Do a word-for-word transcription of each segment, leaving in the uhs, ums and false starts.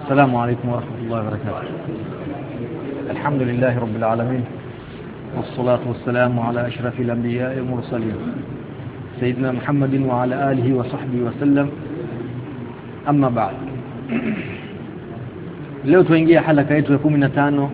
السلام عليكم ورحمة الله وبركاته. الحمد لله رب العالمين، والصلاة والسلام على أشرف الأنبياء والمرسلين سيدنا محمد وعلى آله وصحبه وسلم. أما بعد، leo tuingia halaka yetu ya kumi na tano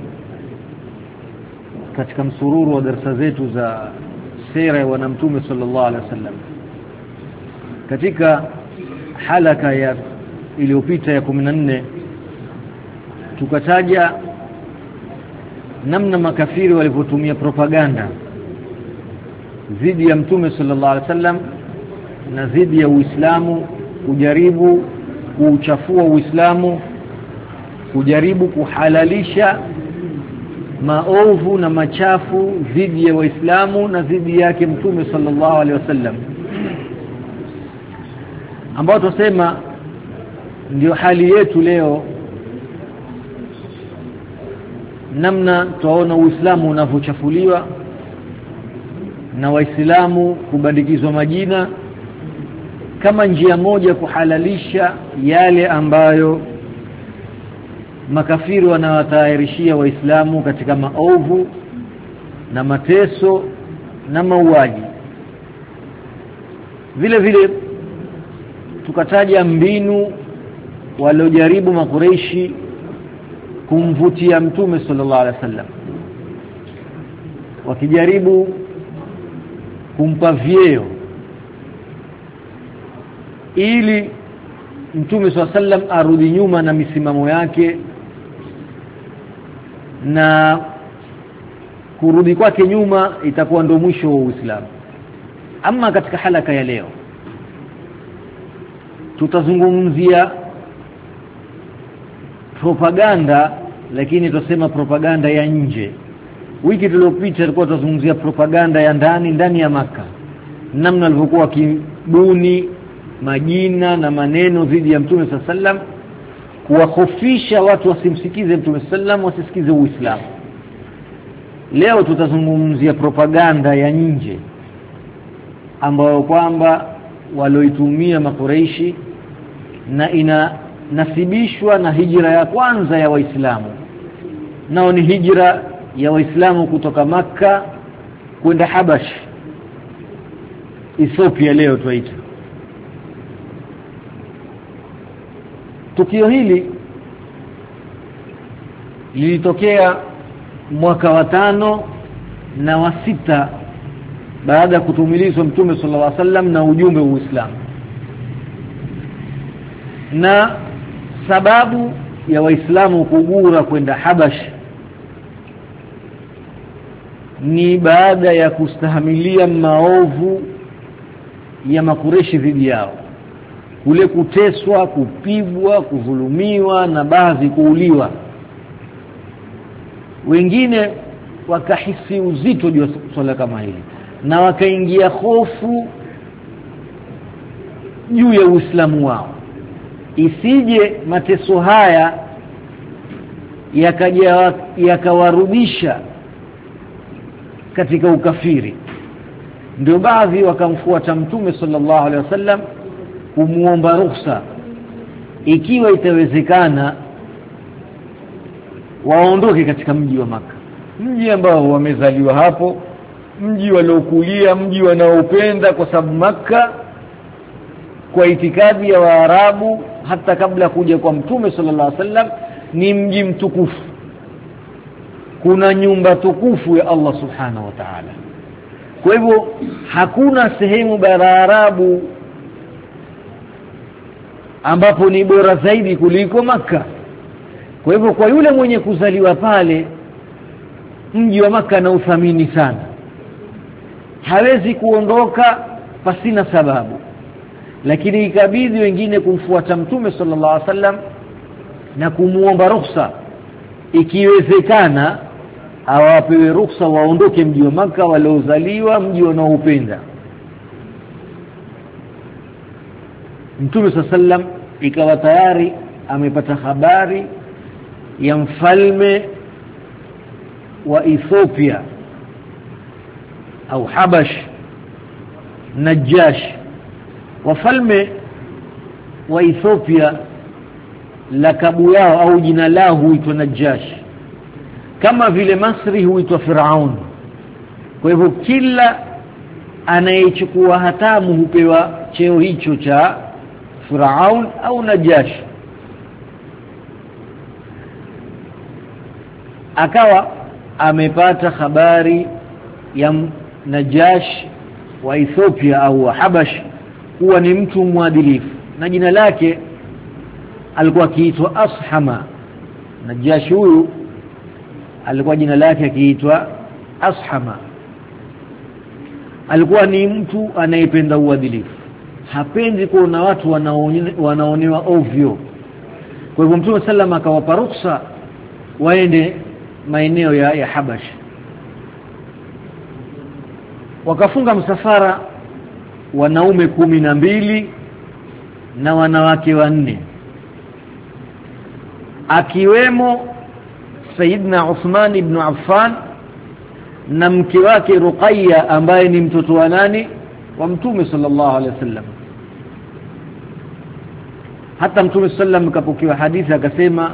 katika msururu wa darasa zetu za sira ya bwana mtume sallallahu alaihi wasallam. Katika halaka ya iliyopita ya kumi na nne tukataja namna makafiri walivyotumia propaganda dhidi ya mtume sallallahu alaihi wasallam na dhidi ya Uislamu, kujaribu kuuchafua Uislamu, kujaribu kuhalalisha maovu na machafu dhidi ya Waislamu na dhidi yake mtume sallallahu alaihi wasallam, ambao tusema ndio hali yetu leo. Namna tunaona Uislamu unavyochafuliwa na Waislamu kubadilizwa majina kama njia moja kuhalalisha yale ambayo makafiri wanawatayarishia Waislamu katika maovu na mateso na mauaji. Vile vile tukataja mbinu waliojaribu makureishi kumvutia mtume sallallahu alaihi wasallam, wakijaribu kumpa vyeo ili mtume sallallahu alaihi wasallam arudi nyuma na misimamo yake, na kurudi kwake nyuma itakuwa ndio mwisho wa Uislamu. Ama katika halaka ya leo tutazungumzia propaganda, lakini tutasema propaganda ya nje. Wiki iliyopita tulikuwa tunazungumzia propaganda ya ndani ndani ya Maka, namna alivyokuwa kibuni majina na maneno dhidi ya mtume sallallahu alaihi wasallam kuwahofisha watu wasimsikize mtume sallallahu alaihi wasallam, wasisikize Uislamu. Leo tutazungumzia propaganda ya nje ambayo kwamba walioitumia makureishi na ina nasibishwa na hijra ya kwanza ya Waislamu, nao ni hijra ya Waislamu kutoka Makka kwenda Habash, Ethiopia leo tuita. Tukio hili lilitokea mwaka wa tano na wa sita baada ya kutumilizwa mtume sallallahu alaihi wasallam na ujumbe wa Uislamu, na sababu ya Waislamu kugura kwenda Habash ni baada ya kustahimilia maovu ya makureshi dhidi yao, kule kuteswa, kupigwa, kudhulumiwa na baadhi kuuliwa. Wengine wakahisi uzito juu ya swala kama hili na wakaingia hofu juu ya Uislamu wao, isije mateso haya yakaja yakawarudisha katika ukafiri. Ndio baadhi wakamfuata mtume sallallahu alaihi wasallam kumuomba ruhusa, ikiwa itawezekana waondoke katika mji wa Maka, mji ambao wamezaliwa hapo, mji waliokulia, mji wanaopenda, kwa sababu Maka kwa itikadi ya Waarabu hata kabla kuja kwa mtume sallallahu alaihi wasallam ni mji mtukufu. Kuna nyumba tukufu ya Allah subhanahu wa ta'ala. Kwa hivyo hakuna sehemu bara Arabu ambapo ni bora zaidi kuliko Maka. Kwa hivyo kwa yule mwenye kuzaliwa pale, mji wa Maka na uthamini sana, hawezi kuondoka pasina sababu. Lakini ikabidi wengine kumfuata mtume sallallahu alaihi wasallam na kumuomba ruhusa, ikiwezekana awapewe ruhusa waondoke mji wa Maka waliozaliwa, mji wanaoupenda. Mtume sallallahu alaihi wasallam ikawa tayari amepata habari ya mfalme wa Ethiopia au Habash, Najash. Wafalme wa Ethiopia lakabu yao au jina lao huitwa Najash, kama vile Masri huitwa Firaun. Kwa hivyo kila anayechukua hatamu hupewa cheo hicho cha Firaun au Najash. Akawa amepata habari ya Najash wa Ethiopia au Habash kuwa ni mtu mwadilifu, na jina lake alikuwa akiitwa Ashama. Najash huyu alikuwa jina lake akiitwa Ashama. Alikuwa ni mtu anayependa uadilifu, hapendi kuona watu wanaonewa ovyo. Kwa hivyo Mtume sallam akawapa ruhusa waende maeneo ya, ya Habash. Wakafunga msafara wanaume kumi na mbili na wanawake wanne, akiwemo Sayyidina Uthman ibn Affan na mke wake Ruqayya ambaye ni mtoto wa nani wa Mtume sallallahu alaihi wasallam. Hata Mtume sallam kapokewa hadithi akasema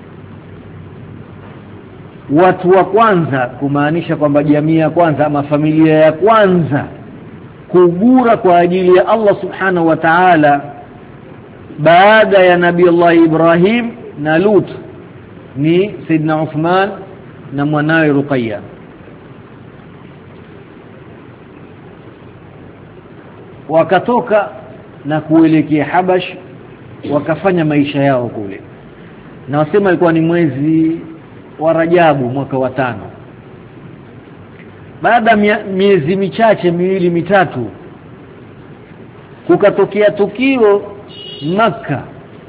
watu wa kwanza, kumaanisha kwamba jamii ya kwanza ama familia ya kwanza kugura kwa ajili ya Allah subhanahu wa ta'ala baada ya Nabii Allah Ibrahim na Lut ni Sayyidina Uthman na mwanawe Ruqayya. Wakatoka na kuelekea Habash, wakafanya maisha yao kule, na wasema ilikuwa ni mwezi wa Rajabu mwaka wa tano. Baada miezi michache miwili mitatu kukatokea tukio Makka.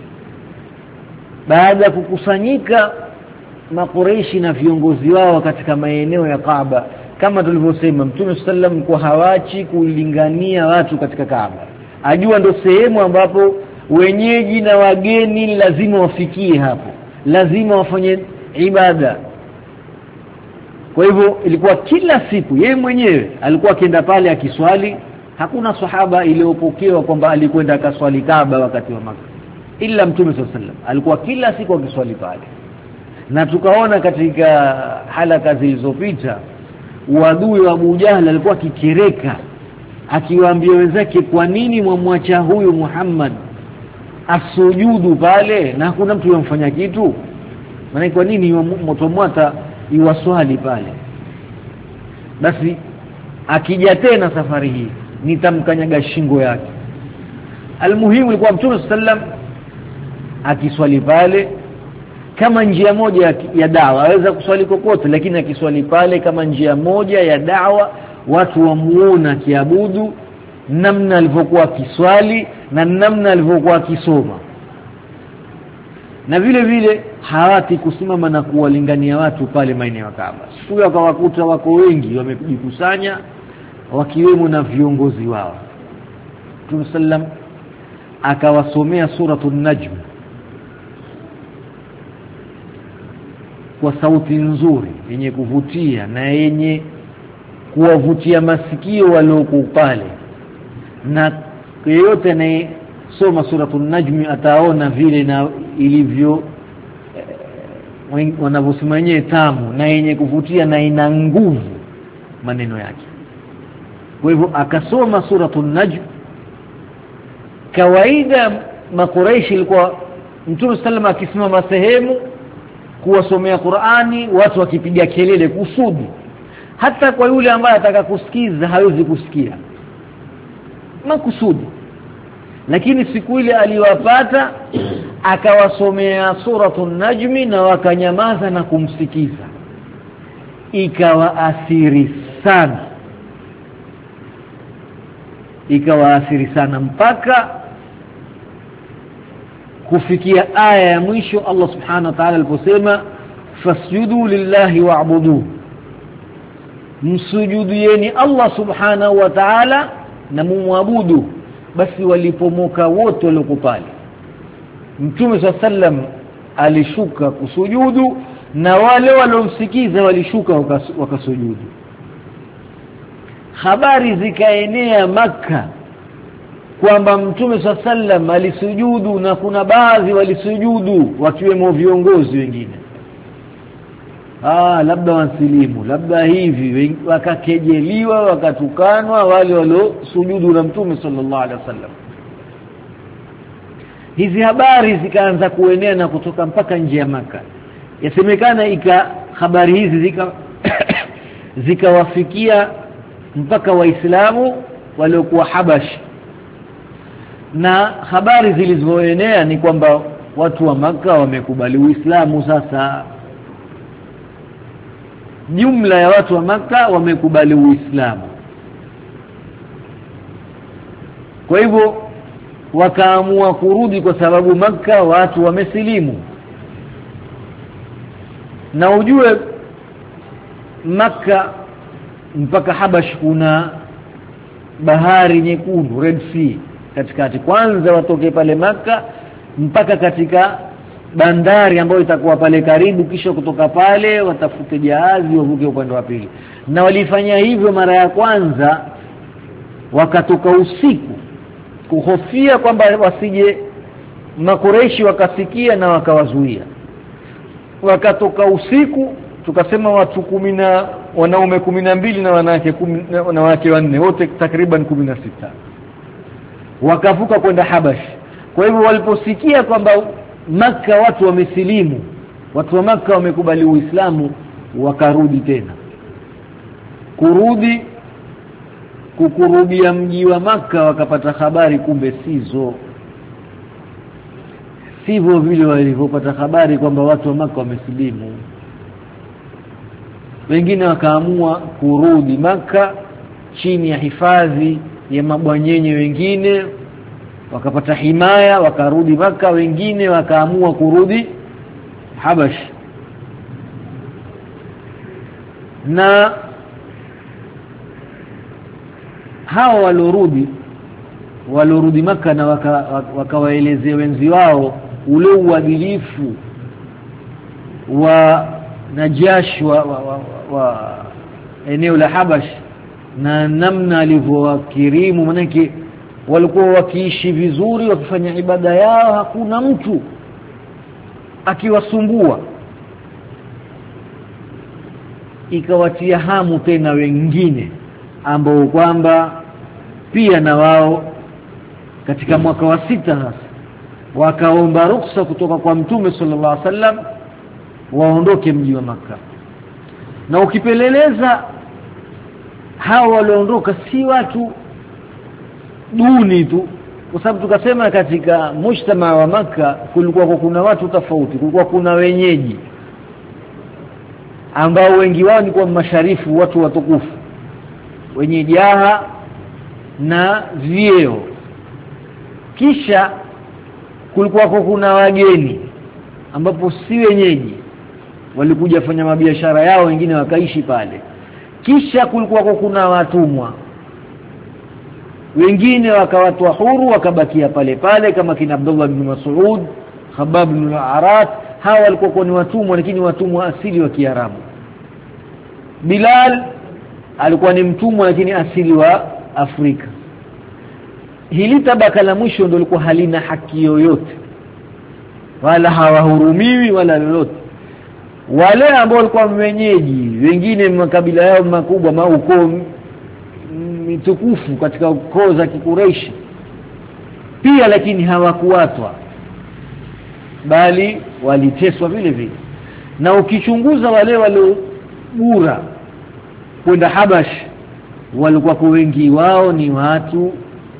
Baada ya kukusanyika Makureishi na viongozi wao katika maeneo ya Kaaba, kama tulivyosema Mtume sallam kwa hawachi kulingania watu katika Kaaba, ajua ndo sehemu ambapo wenyeji na wageni lazima wafikie hapo, lazima wafanye ibada. Kwa hivyo ilikuwa kila siku yeye mwenyewe alikuwa akienda pale akiswali. Hakuna sahaba iliyopokewa kwamba alikwenda akaswali Kaaba wakati wa Makka ila Mtume sallallahu alaihi wasallam alikuwa kila siku akiswali pale. Na tukaona katika halaka zilizopita uadui wa Abu Jahl alikuwa kikereka akiwaambia wenzake, kwa nini mwamwacha huyu Muhammad asujudu pale na hakuna mtu yomfanya kitu? Maana kwa nini mtomwata iwaswali pale? Basi akija tena safari hii nitamkanyaga shingo yake. Almuhimu ilikuwa Mtume sallam akiswali pale kama njia moja ya, ya dawa. Aweza kuswali kokote, lakini akiswali pale kama njia moja ya dawa, watu wamuona kiabudu namna alivyokuwa kiswali na namna alivyokuwa kisoma. Na vile vile hawati kusimama na kuwalingania watu pale maeneo ya Kaaba. Siku akawakuta wako wengi wamejikusanya, wakiwemo na viongozi wao. Mtume sallam akawasomea suratul Najm kwa sauti nzuri yenye kuvutia na yenye kuwavutia masikio waliokuwa pale, na yeyote anayesoma suratul Najm ataona vile na ilivyo eh, wanavyosema wenyewe tamu na yenye kuvutia na ina nguvu maneno yake. Kwa hivyo akasoma suratul Najm. Kawaida Makureishi ilikuwa Mtume sallallahu akisimama sehemu kuwasomea Qur'ani, watu wakipiga kelele kusudi, hata kwa yule ambaye ataka kusikiza hawezi kusikia makusudi. Lakini siku ile aliwapata akawasomea suratul Najmi na wakanyamaza na kumsikiza, ikawaathiri sana ikawaathiri sana mpaka kufikia aya ya mwisho Allah subhanahu wa ta'ala aliposema fasjudu lillahi wa'budu, msujudieni Allah subhanahu wa ta'ala na mumwabudu. Basi walipomoka wote walokupali, Mtume sallam alishuka kusujudu na wale waliomsikiza walishuka wakasujudu. Habari zikaenea Makka kwamba Mtume sallam alisujudu na kuna baadhi walisujudu wakiwemo viongozi wengine, ah labda wasilimu labda hivi, wakakejeliwa wakatukanwa wale walio sujudu na Mtume sallallahu alaihi wasallam. Hizi habari zikaanza kuenea na kutoka mpaka nje ya Maka. Yasemekana ika habari hizi zika zikawafikia mpaka Waislamu waliokuwa Habash, na habari zilizoenea ni kwamba watu wa Maka wamekubali Uislamu. Sasa jumla ya watu wa Maka wamekubali Uislamu, kwa hivyo wakaamua kurudi kwa sababu Maka watu wamesilimu. Na ujue Maka mpaka Habash kuna bahari nyekundu, Red Sea katikati. Kwanza watoke pale Maka mpaka katika bandari ambayo itakuwa pale karibu, kisha kutoka pale watafute jahazi wavuke upande wa pili. Na walifanya hivyo mara ya kwanza wakatoka usiku kuhofia kwamba wasije Makureishi wakasikia na wakawazuia. Wakatoka usiku, tukasema watu kumi na wanaume kumi na mbili na wanawake kumi na wanawake wanne, wote takriban kumi na sita, wakavuka kwenda Habash. Kwa hivyo waliposikia kwamba Maka watu wamesilimu, watu wa Maka wamekubali Uislamu, wakarudi tena. Kurudi kukurubia mji wa Maka wakapata habari kumbe sizo sivyo vile walivyopata habari kwamba watu wa Maka wamesilimu. Wengine wakaamua kurudi Maka chini ya hifadhi ya mabwanyenye, wengine wakapata himaya wakarudi Maka, wengine wakaamua kurudi Habash. Na hao walorudi walorudi Maka na wakawaelezea waka wenzi wao ule uadilifu wa Najash wa, wa, wa, wa eneo la Habash na namna alivyowakirimu. Manake walikuwa wakiishi vizuri, wakifanya ibada yao, hakuna mtu akiwasumbua. Ikawatia hamu tena wengine ambao kwamba pia na wao katika mwaka wa sita hasa wakaomba ruksa kutoka kwa Mtume sallallahu alaihi wasallam waondoke mji wa Maka. Na ukipeleleza hao walioondoka si watu duni tu, kwa sababu tukasema katika mujtama wa Maka kulikuwa kuna watu tofauti. Kulikuwa kuna wenyeji ambao wengi wao ni kwa masharifu, watu watukufu wenye jaha na vyeo. Kisha kulikuwa kuna wageni ambapo si wenyeji, walikuja fanya mabiashara yao, wengine wakaishi pale. Kisha kulikuwa kuna watumwa, wengine wakawatwa huru wakabakia pale pale kama kina Abdullah ibn Mas'ud, Khabbab ibn al-Arat. Hawa walikuwa ni watumwa, lakini watumwa asili wa Kiarabu. Bilal alikuwa ni mtumwa lakini asili wa Afrika. Hili tabaka la mwisho ndio lilikuwa halina haki yoyote, wala hawahurumiwi wala lolote. Wale ambao walikuwa wenyeji, wengine makabila yao makubwa, maukoo mitukufu katika ukoo za Kikureishi pia, lakini hawakuatwa bali waliteswa vile vile. Na ukichunguza wale waliobura kwenda Habash, walikuwa kwa wengi wao ni watu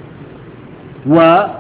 wa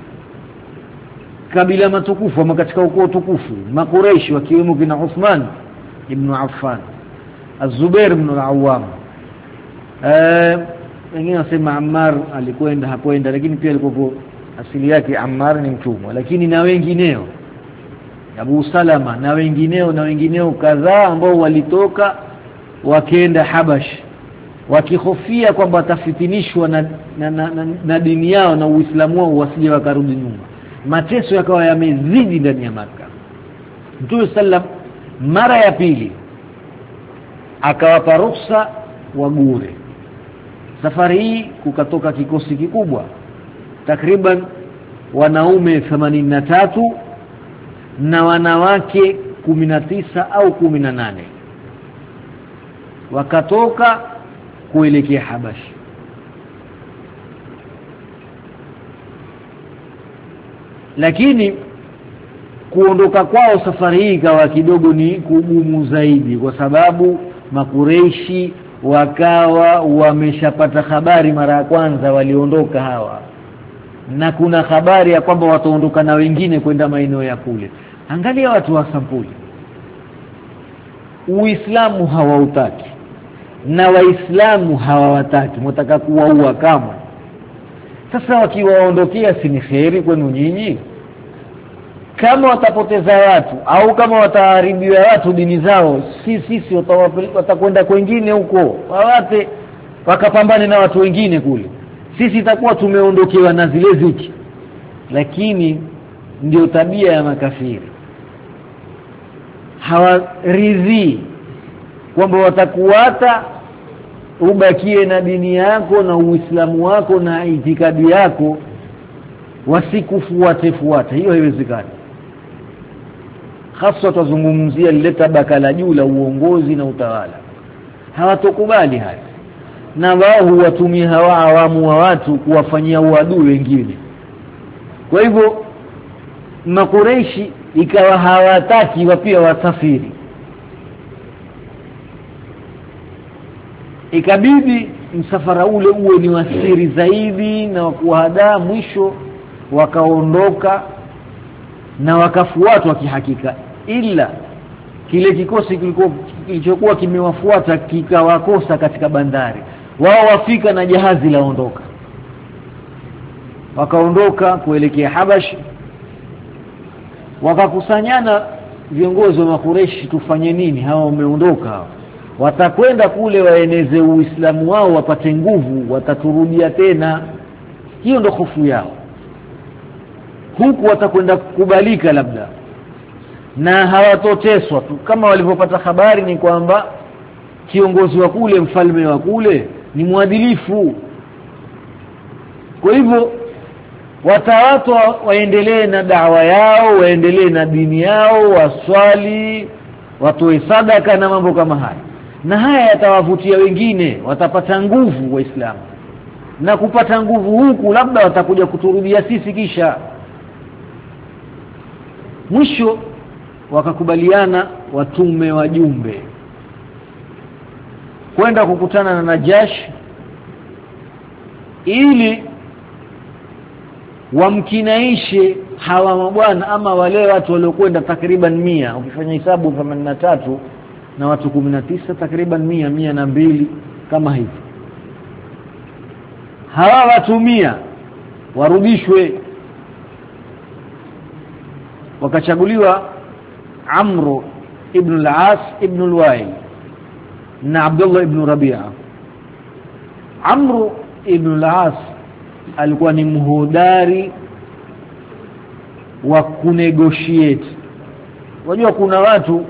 kabila matukufu ama katika ukoo tukufu, Makureishi, wakiwemo kina Uthman ibn Affan, Az-Zubair ibn al-Awwam. Eh wengine wasema Ammar alikwenda hakwenda, lakini pia alikuwa asili yake Ammar ni mtumwa. Lakini na wengineo, Abu Salama na wengineo na wengineo kadhaa ambao walitoka wakaenda Habash wakihofia kwamba watafitinishwa na, na, na, na, na dini yao na Uislamu wao, wasije wakarudi nyuma. Mateso yakawa yamezidi ndani ya Maka. Mtume sallam mara ya pili akawapa ruhusa wagure. Safari hii kukatoka kikosi kikubwa takriban wanaume themanini na tatu na wanawake kumi na tisa au kumi na nane wakatoka kuelekea Habashi. Lakini kuondoka kwao safari hii kawa kidogo ni kugumu zaidi, kwa sababu Makureishi wakawa wameshapata habari mara ya kwanza waliondoka hawa, na kuna habari ya kwamba wataondoka na wengine kwenda maeneo ya kule. Angalia watu wa sampuli, Uislamu hawautaki na Waislamu hawawataki, mtaka kuwaua kama. Sasa wakiwaondokea si ni kheri kwenu nyinyi? Kama watapoteza watu au kama wataharibiwa watu dini zao, si sisi watakwenda kwingine huko wawate wakapambane na watu wengine kule, sisi itakuwa tumeondokewa na zile ziki. Lakini ndio tabia ya makafiri, hawaridhi kwamba watakuata ubakie na dini yako na Uislamu wako na itikadi yako, wasikufuate fuate. Hiyo haiwezekani. Hasa tuzungumzia lile tabaka la juu la uongozi na utawala, hawatokubali haya, na wao huwatumia hawa awamu wa watu kuwafanyia uadui wengine. Kwa hivyo Makureishi ikawa hawataki wapia wasafiri, ikabidi msafara ule uwe ni wasiri zaidi na kuhadaa. Mwisho wakaondoka na wakafuatwa kihakika, ila kile kikosi kilikuwa kilichokuwa kimewafuata kikawakosa katika bandari. Wao wafika na jahazi laondoka, wakaondoka kuelekea Habashi. Wakakusanyana viongozi wa Makureishi, tufanye nini? Hao wameondoka hao, watakwenda kule waeneze Uislamu wao wapate nguvu, wataturudia tena. Hiyo ndo hofu yao. Huku watakwenda kukubalika labda na hawatoteswa tu, kama walivyopata habari ni kwamba kiongozi wa kule, mfalme wa kule ni mwadilifu. Kwa hivyo watawatu waendelee na dawa yao, waendelee na dini yao, waswali, watoe sadaka na mambo kama haya, na haya yatawavutia wengine, watapata nguvu Waislamu, na kupata nguvu huku labda watakuja kuturudia sisi. Kisha mwisho wakakubaliana watume wajumbe kwenda kukutana na Najash ili wamkinaishe hawa mabwana ama wale watu waliokwenda takriban mia, ukifanya hesabu themanini na tatu na watu kumi na tisa, takriban mia, mia na mbili kama hivi. Hawa watu mia warudishwe. Wakachaguliwa Amr ibn al-As ibn al-Wail na Abdullah ibn Rabi'a. Amr ibn al-As alikuwa ni mhodari wa kunegotiate. Wajua kuna watu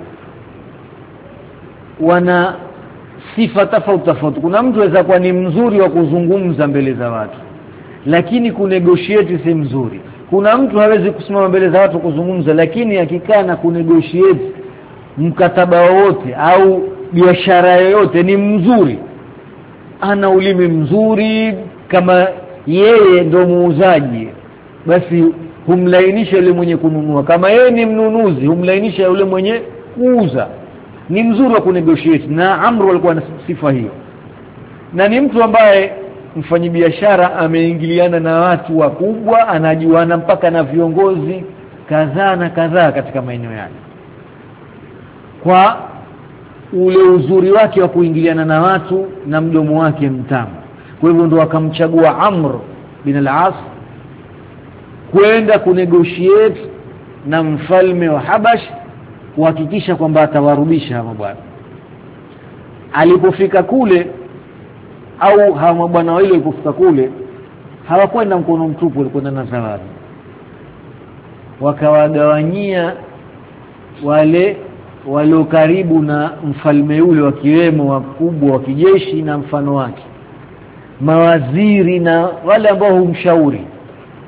wana sifa tofauti tofauti. Kuna mtu anaweza kuwa ni mzuri wa kuzungumza mbele za watu, lakini kunegotiate si mzuri. Kuna mtu hawezi kusimama mbele za watu kuzungumza, lakini akikaa na kunegotiate mkataba wote au biashara yoyote ni mzuri. Ana ulimi mzuri, kama yeye ndo muuzaji basi humlainisha yule mwenye kununua, kama yeye ni mnunuzi humlainisha yule mwenye kuuza. Ni mzuri wa kunegotiate, na Amr alikuwa na sifa hiyo, na ni mtu ambaye mfanyibiashara ameingiliana na watu wakubwa, anajuana mpaka na viongozi kadhaa na kadhaa katika maeneo yake, kwa ule uzuri wake wa kuingiliana na watu na mdomo wake mtamu. Kwa hivyo ndo akamchagua Amr bin al-As kwenda kunegotiate na mfalme wa Habash kuhakikisha kwamba atawarudisha hawa bwana. Alipofika kule, au hawa mabwana wale walipofika kule, hawakwenda mkono mtupu, walikwenda na zawadi. Wakawagawanyia wale walio karibu na mfalme yule, wakiwemo wakubwa wa kijeshi na mfano wake, mawaziri na wale ambao humshauri,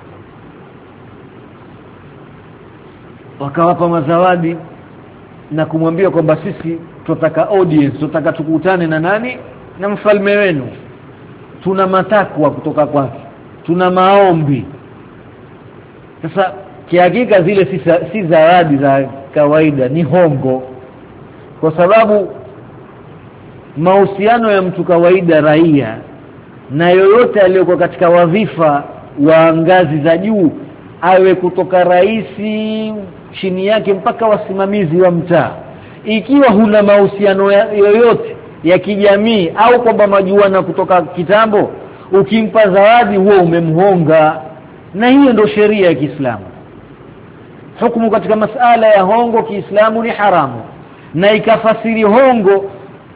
wakawapa mazawadi na kumwambia kwamba sisi tunataka audience, tunataka tukutane na nani? Na mfalme wenu. Tuna matakwa kutoka kwake, tuna maombi. Sasa kihakika zile si, si zawadi za kawaida, ni hongo. Kwa sababu mahusiano ya mtu kawaida, raia na yoyote aliyokuwa katika wadhifa wa ngazi za juu, awe kutoka raisi chini yake mpaka wasimamizi wa mtaa, ikiwa huna mahusiano yoyote ya kijamii au kwamba majuana kutoka kitambo, ukimpa zawadi huo umemhonga. Na hiyo ndio sheria ya Kiislamu. Hukumu katika masala ya hongo Kiislamu ni haramu, na ikafasiri hongo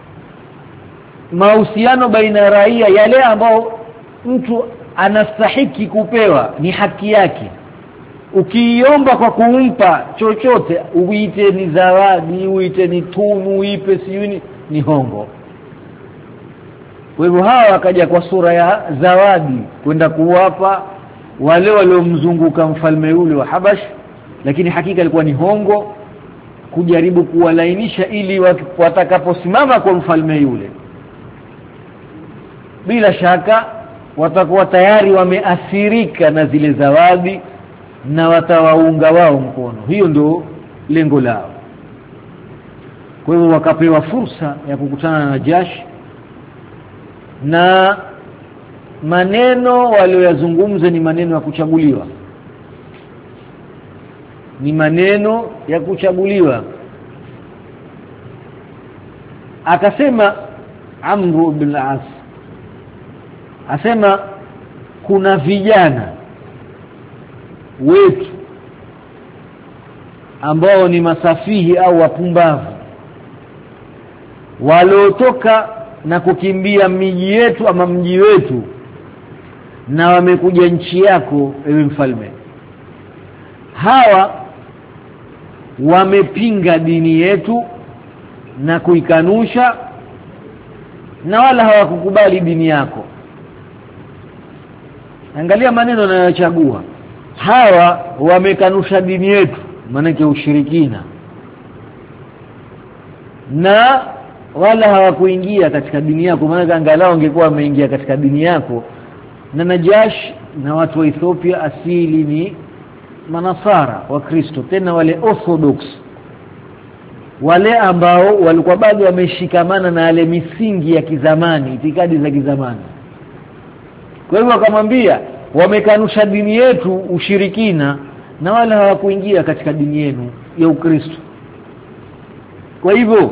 mahusiano baina raia, yale ambao mtu anastahiki kupewa, ni haki yake. Ukiomba kwa kumpa chochote, uite ni zawadi, uite ni tunu, uipe siyuni, ni hongo. Kwa hivyo hawa wakaja kwa sura ya zawadi kwenda kuwapa wale waliomzunguka mfalme yule wa Habash, lakini hakika ilikuwa ni hongo, kujaribu kuwalainisha ili watakaposimama kwa mfalme yule, bila shaka watakuwa tayari wameathirika na zile zawadi na watawaunga wao mkono. Hiyo ndio lengo lao. Kwa hivyo wakapewa fursa ya kukutana na Najashi, na maneno waliyozungumza ni maneno ya kuchaguliwa, ni maneno ya kuchaguliwa. Akasema Amr ibn al-As, asema kuna vijana wetu ambao ni masafihi au wapumbavu, waliotoka na kukimbia miji yetu ama mji wetu, na wamekuja nchi yako ewe mfalme. Hawa wamepinga dini yetu na kuikanusha, na wala hawakukubali dini yako. Angalia maneno anayochagua. Hawa wamekanusha dini yetu, maana yake ushirikina, na wala hawakuingia katika dini yako, maana angalau ungekuwa wameingia katika dini yako. Na Najash na watu wa Ethiopia asili ni manasara wa Kristo, tena wale orthodox, wale ambao walikuwa bado wameshikamana na yale misingi ya kizamani, itikadi za kizamani. Kwa hivyo akamwambia wamekanusha dini yetu, ushirikina, na wala hawakuingia katika dini yenu ya Ukristo. Kwa hivyo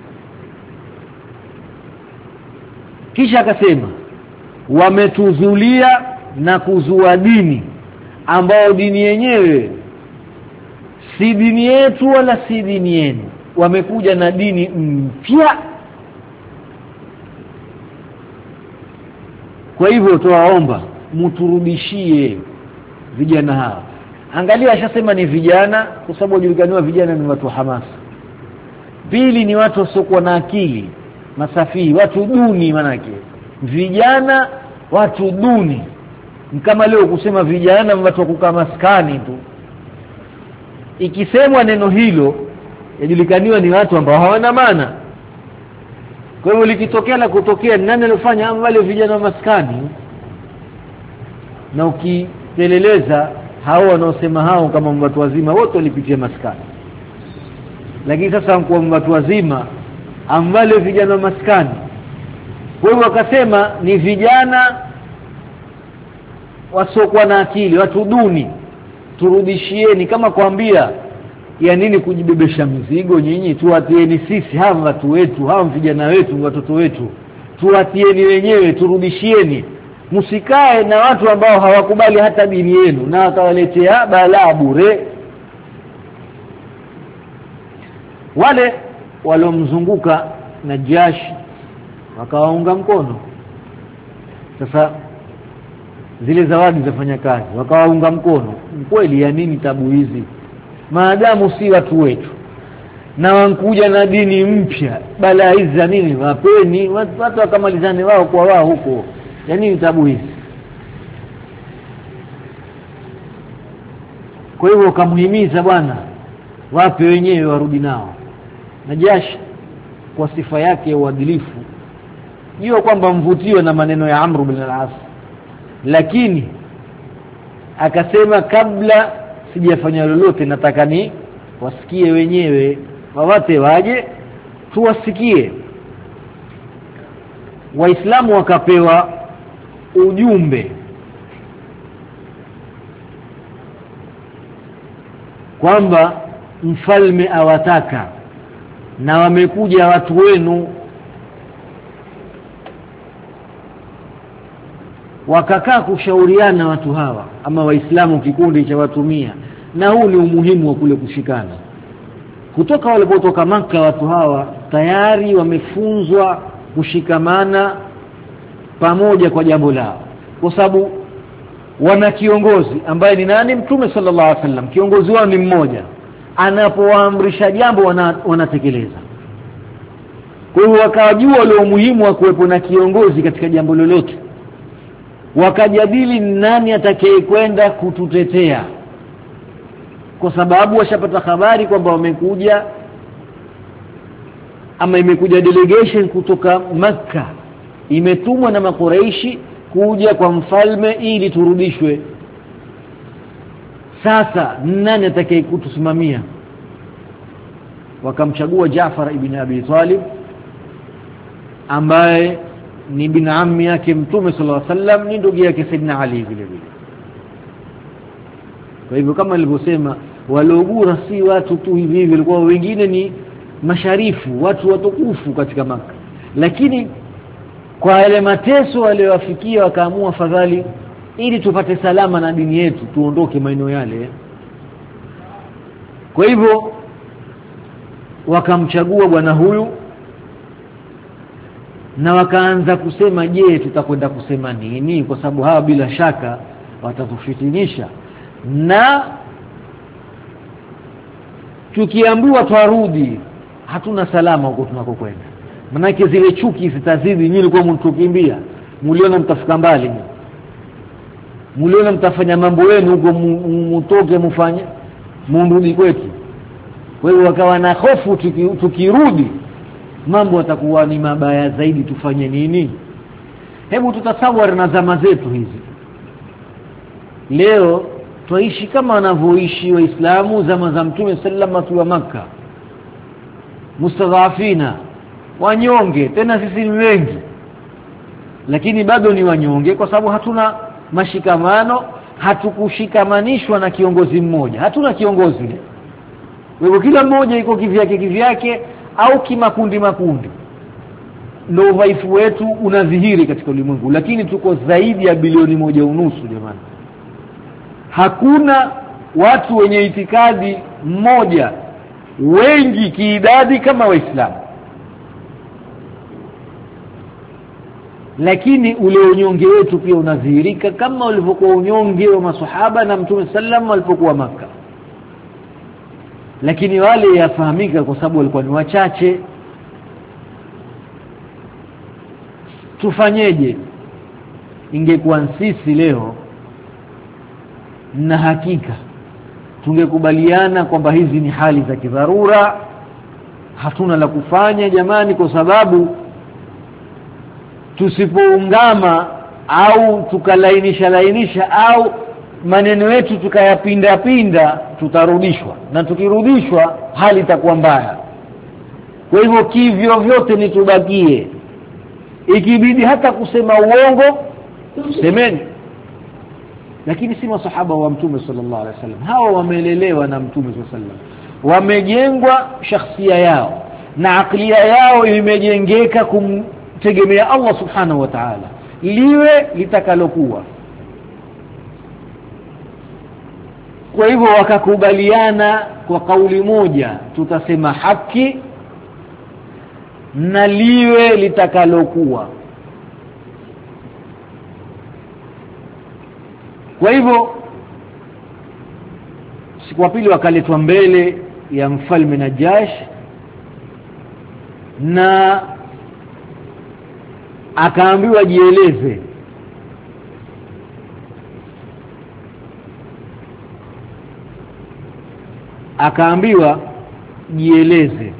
kisha akasema wametuzulia na kuzua dini ambao dini yenyewe si dini yetu wala si dini yenu. Wamekuja na dini mpya. Kwa hivyo tuwaomba mturudishie vijana hawa. Angalia, ashasema ni vijana kwa sababu wajulikaniwa vijana ni watu hamasa. Pili, ni watu wasiokuwa na akili, masafi, watu duni. Manake vijana watu duni, kama leo kusema vijana watu wa kukaa maskani tu. Ikisemwa neno hilo yajulikaniwa ni watu ambao hawana maana. Kwa hivyo likitokea la kutokea, nani alifanya wale vijana wa maskani? Na ukipeleleza hao wanaosema hao kama watu wazima wote walipitia maskani. Lakini sasa kwa watu wazima ambale vijana wa maskani. Kwa hivyo wakasema ni vijana wasiokuwa na akili, watu duni, turudishieni. Kama kuambia ya nini kujibebesha mizigo nyinyi, tuwatieni sisi, hawa watu wetu, hawa vijana wetu, watoto wetu, tuwatieni wenyewe, turudishieni. Msikae na watu ambao hawakubali hata dini yenu na watawaletea balaa bure. Wale waliomzunguka Najashi wakawaunga mkono. Sasa zile zawadi zafanya kazi, wakawaunga mkono. Kweli ya nini tabu hizi? Maadamu si watu wetu na wankuja na dini mpya, balaa hizi za nini? Wapeni watu wakamalizane wao kwa wao huko. Ya nini tabu hizi? Kwa hivyo kamuhimiza bwana, wape wenyewe warudi nao. Najashi kwa sifa yake ya uadilifu hiyo kwamba mvutiwe na maneno ya Amr bin al-As, lakini akasema kabla sijafanya lolote nataka ni wasikie wenyewe, wawate waje tuwasikie. Waislamu wakapewa ujumbe kwamba mfalme awataka na wamekuja watu wenu. Wakakaa kushauriana watu hawa ama Waislamu kikundi cha watu mia, na huu ni umuhimu wa kule kushikana. Kutoka walipotoka Makka watu hawa tayari wamefunzwa kushikamana pamoja kwa jambo lao, kwa sababu wana kiongozi ambaye ni nani? Mtume sallallahu alaihi wasallam. Kiongozi wao ni mmoja, anapoamrisha jambo wanatekeleza. Kwa hiyo wakajua ule umuhimu wa kuwepo na kiongozi katika jambo lolote. Wakajadili nani atakayekwenda kututetea, kwa sababu washapata habari kwamba wamekuja ama imekuja delegation kutoka Makka, imetumwa na makuraishi kuja kwa mfalme ili turudishwe. Sasa nani atakayekutusimamia? Wakamchagua Jaafar ibn Abi Talib ambaye ni bin ammi yake Mtume sallallahu alaihi wasallam, ni ndugu yake Saidina Ali vile vile. Kwa hivyo kama nilivyosema, waliogura si watu tu hivi hivi, walikuwa wengine ni masharifu, watu watukufu katika Makka, lakini kwa yale mateso waliowafikia wakaamua fadhali ili tupate salama na dini yetu tuondoke maeneo yale. Kwa hivyo wakamchagua bwana huyu na wakaanza kusema, je, tutakwenda kusema nini? Kwa sababu hawa bila shaka watatufitinisha, na tukiambiwa twarudi hatuna salama huko tunakokwenda. Maana zile chuki zitazidi. Nyinyi kwa mtukimbia, mliona mtafika mbali, mliona mtafanya mambo yenu huko, mtoke mfanye murudi kwetu. Kwa hiyo wakawa na hofu, tukirudi mambo yatakuwa ni mabaya zaidi, tufanye nini? Hebu tutasawari na zama zetu hizi leo, tuishi kama wanavyoishi Waislamu zama za Mtume sallallahu alaihi wasallam Makka, mustadhafina, wanyonge. Tena sisi ni wengi, lakini bado ni wanyonge kwa sababu hatuna mashikamano, hatukushikamanishwa na kiongozi mmoja, hatuna kiongozi. Wewe kila mmoja iko kivyake kivyake au kimakundi makundi. Ndio udhaifu wetu unadhihiri katika ulimwengu, lakini tuko zaidi ya bilioni moja unusu jamani. Hakuna watu wenye itikadi mmoja wengi kiidadi kama Waislamu, lakini ule unyonge wetu pia unadhihirika kama ulivyokuwa unyonge wa maswahaba na Mtume sallam walipokuwa Makka. Lakini wale yafahamika kwa sababu walikuwa ni wachache. Tufanyeje? Ingekuwa sisi leo, na hakika tungekubaliana kwamba hizi ni hali za kidharura, hatuna la kufanya jamani, kwa sababu tusipoungama au tukalainisha lainisha au maneno yetu tukayapinda pinda, tutarudishwa, na tukirudishwa hali itakuwa mbaya. Kwa hivyo kivyo vyote ni tubakie, ikibidi hata kusema uongo tusemeni. Lakini si masahaba wa Mtume sallallahu alaihi wasallam. Hawa wamelelewa na Mtume sallallahu alaihi wasallam, wamejengwa shakhsia yao na aklia yao imejengeka kumtegemea Allah subhanahu wa ta'ala, liwe litakalokuwa. Kwa hivyo wakakubaliana kwa kauli moja, tutasema haki na liwe litakalokuwa. Kwa hivyo siku ya pili wakaletwa mbele ya mfalme Najash, na akaambiwa jieleze. akaambiwa jieleze,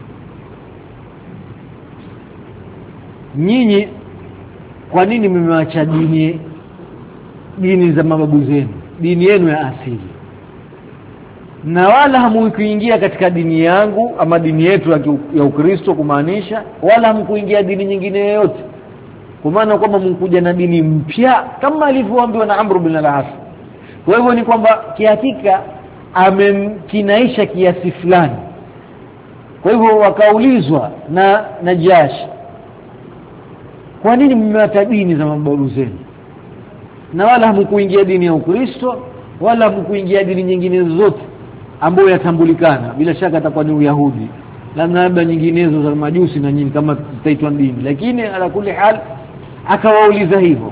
nyinyi kwa nini mmeacha dini dini za mababu zenu, dini yenu ya asili, na wala hamukuingia katika dini yangu ama dini yetu ya Ukristo, kumaanisha wala hamkuingia dini nyingine yoyote, kwa maana kwamba mkuja na dini mpya kama alivyoambiwa na Amr bin al-As. Kwa hivyo ni kwamba kihakika amemkinaisha kiasi fulani. Kwa hivyo wakaulizwa na Najash, kwa nini mmeacha dini za mababu zenu na wala hamkuingia dini ya Ukristo wala hamkuingia dini nyingine zote ambayo yatambulikana? Bila shaka atakuwa ni Uyahudi, labda labda nyinginezo za Majusi na nyingi kama zitaitwa dini, lakini ala kulli hal akawauliza hivyo.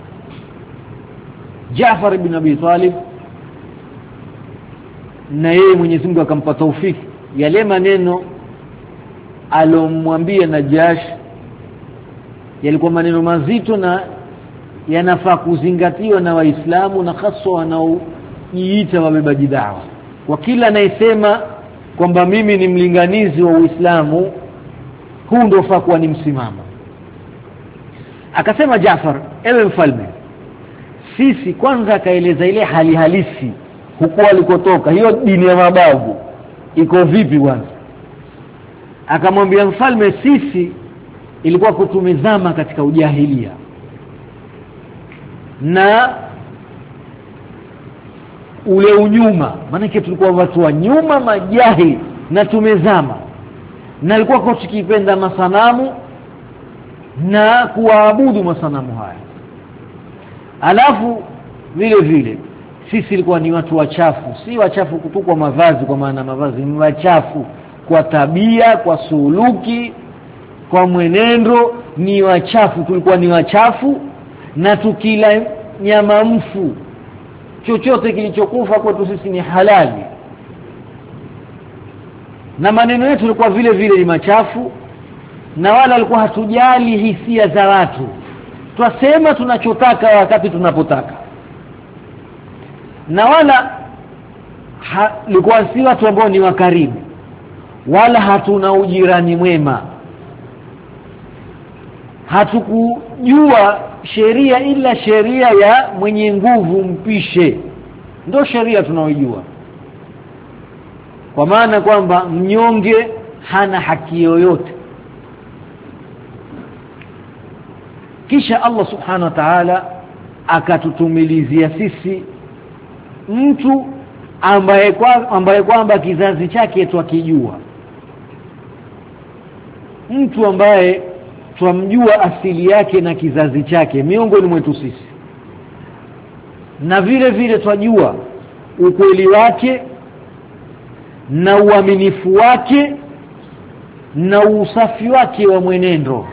Jaafar ibn Abi Talib na yeye Mwenyezi Mungu akampa taufiki, yale maneno alomwambia Najash yalikuwa maneno mazito na yanafaa kuzingatiwa na Waislamu, na hasa wanaojiita wabebaji dawa. Kwa kila anayesema kwamba mimi ni mlinganizi wa Uislamu, huu ndio faa kuwa ni msimamo. Akasema Jaafar, ewe mfalme, sisi kwanza, akaeleza ile hali halisi huko alikotoka, hiyo dini ya mababu iko vipi kwanza. Akamwambia mfalme, sisi ilikuwa kutumezama katika ujahilia na ule unyuma, maana tulikuwa watu wa nyuma majahili na tumezama, na alikuwa kwa tukipenda masanamu na kuabudu masanamu haya. Alafu vile vile sisi ilikuwa ni watu wachafu, si wachafu kutukwa mavazi, kwa maana mavazi ni wachafu kwa tabia, kwa suluki, kwa mwenendo ni wachafu. Tulikuwa ni wachafu, na tukila nyama mfu, chochote kilichokufa kwetu sisi ni halali, na maneno yetu yalikuwa vile vile ni machafu, na wala alikuwa hatujali hisia za watu, twasema tunachotaka wakati tunapotaka, na wala alikuwa si watu ambao ni wakaribu, wala hatuna ujirani mwema. Hatukujua sheria ila sheria ya mwenye nguvu mpishe, ndio sheria tunaojua, kwa maana kwamba mnyonge hana haki yoyote. Kisha Allah subhanahu wa ta'ala akatutumilizia sisi mtu ambaye kwa ambaye kwamba kizazi chake twakijua, mtu ambaye twamjua asili yake na kizazi chake miongoni mwetu sisi, na vile vile twajua ukweli wake na uaminifu wake na usafi wake wa mwenendo.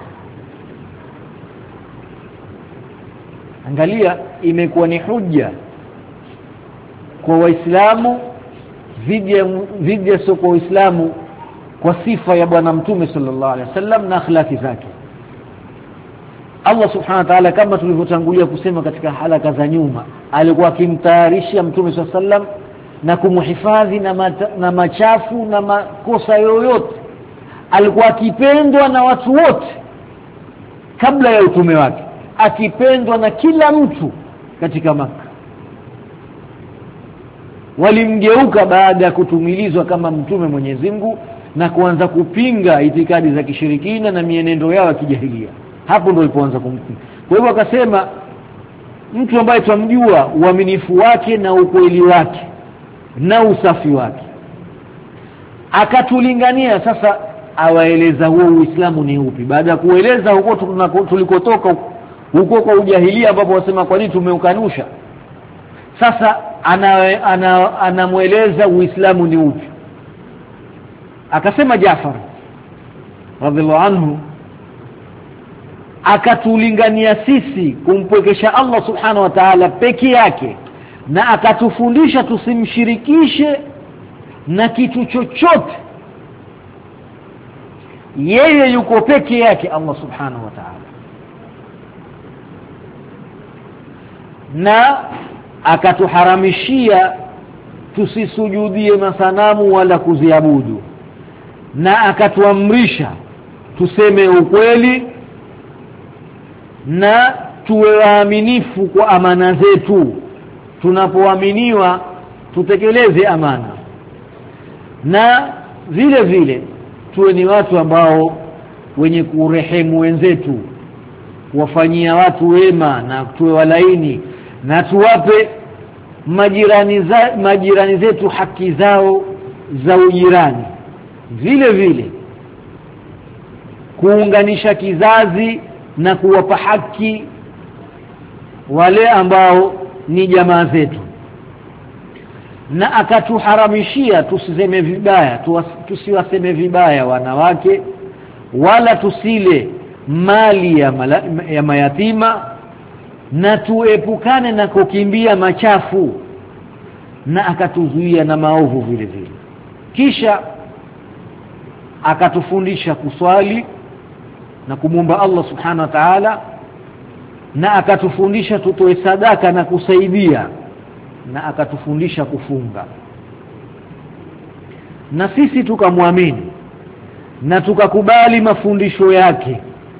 Angalia, imekuwa ni hujja kwa Waislamu dhidi ya sio kwa Waislamu kwa sifa ya bwana Mtume sallallahu alaihi wasallam na akhlaki zake. Allah subhanahu wa ta'ala, kama tulivyotangulia kusema katika halaka za nyuma, alikuwa akimtayarisha Mtume sallallahu alaihi wasallam na kumhifadhi na, mata, na machafu na makosa yoyote. Alikuwa akipendwa na watu wote kabla ya utume wake, akipendwa na kila mtu katika Makka. Walimgeuka baada ya kutumilizwa kama mtume Mwenyezi Mungu na kuanza kupinga itikadi za kishirikina na mienendo yao ya kijahilia. Hapo ndio ilipoanza kumpinga. Kwa hivyo akasema mtu ambaye tumjua uaminifu wake na ukweli wake na usafi wake, akatulingania. Sasa awaeleza huo Uislamu ni upi, baada ya kueleza huko tulikotoka huko kwa ujahilia, ambapo wasema kwa nini tumeukanusha. Sasa anamueleza ana, ana Uislamu ni upi. Akasema Jaafar radhiallahu anhu, akatulingania sisi kumpwekesha Allah subhanahu wa ta'ala peke yake, na akatufundisha tusimshirikishe na kitu chochote. Yeye yuko peke yake Allah subhanahu wa ta'ala, na akatuharamishia tusisujudie masanamu wala kuziabudu, na akatuamrisha tuseme ukweli na tuwe waaminifu kwa amana zetu. Tunapoaminiwa tutekeleze amana, na vile vile tuwe ni watu ambao wenye kurehemu wenzetu, kuwafanyia watu wema na tuwe walaini, na tuwape majirani za, majirani zetu haki zao za ujirani. Vile vile kuunganisha kizazi na kuwapa haki wale ambao ni jamaa zetu, na akatuharamishia tusiseme vibaya, tusiwaseme vibaya wanawake, wala tusile mali ya, mala, ya mayatima, na tuepukane na kukimbia machafu, na akatuzuia na maovu vile vile. Kisha akatufundisha kuswali na kumwomba Allah subhanahu wa ta'ala, na akatufundisha tutoe sadaka na kusaidia, na akatufundisha kufunga. Na sisi tukamwamini na tukakubali mafundisho yake,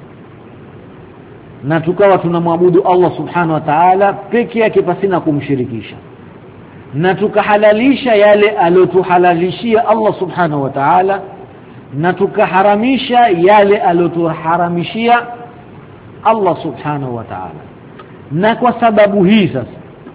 na tukawa tunamwabudu Allah subhanahu wa ta'ala peke yake pasina kumshirikisha, na tukahalalisha yale aliyotuhalalishia Allah subhanahu wa ta'ala, na tukaharamisha yale aliyotuharamishia Allah subhanahu wa ta'ala. Na kwa sababu hii sasa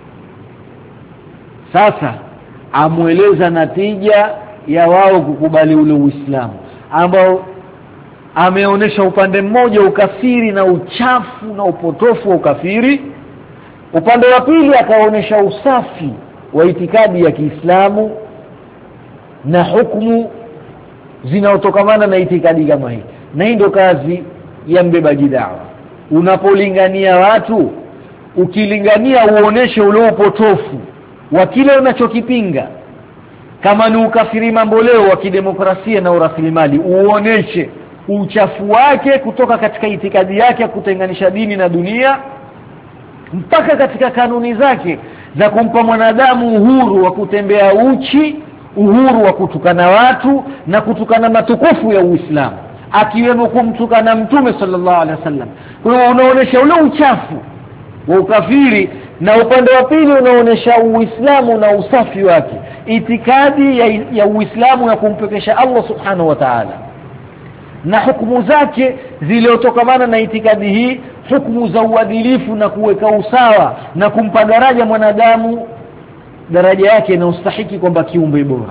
sasa amueleza natija ya wao kukubali ule Uislamu, ambao ameonesha upande mmoja ukafiri na uchafu na upotofu wa ukafiri, upande wa pili akaonesha usafi wa itikadi ya Kiislamu na hukumu zinazotokamana na itikadi kama hii. Na hii ndio kazi ya mbebaji dawa. Unapolingania watu, ukilingania uoneshe ule upotofu wa kile unachokipinga. Kama ni ukafiri mambo leo wa kidemokrasia na urasilimali, uoneshe uchafu wake kutoka katika itikadi yake ya kutenganisha dini na dunia, mpaka katika kanuni zake za kumpa mwanadamu uhuru wa kutembea uchi, uhuru wa kutukana watu na kutukana matukufu ya Uislamu, akiwemo kumtukana Mtume sallallahu alaihi wasallam. Kwa hiyo unaonesha ule uchafu wa ukafiri, na upande wa pili unaonesha Uislamu na usafi wake, itikadi ya, ya Uislamu ya kumpekesha Allah subhanahu wa ta'ala, na hukumu zake zilizotokamana na itikadi hii, hukumu za uadilifu na kuweka usawa na kumpa daraja mwanadamu daraja yake na ustahiki kwamba kiumbe bora.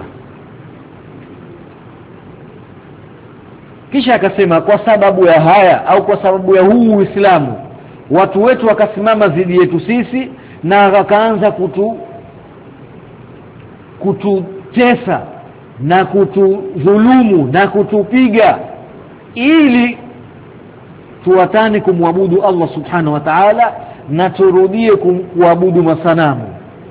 Kisha akasema kwa sababu ya haya au kwa sababu ya huu Uislamu watu wetu wakasimama dhidi yetu sisi, na wakaanza kutu kututesa na kutudhulumu na kutupiga, ili tuwatani kumwabudu Allah subhanahu wa ta'ala na turudie kuabudu masanamu.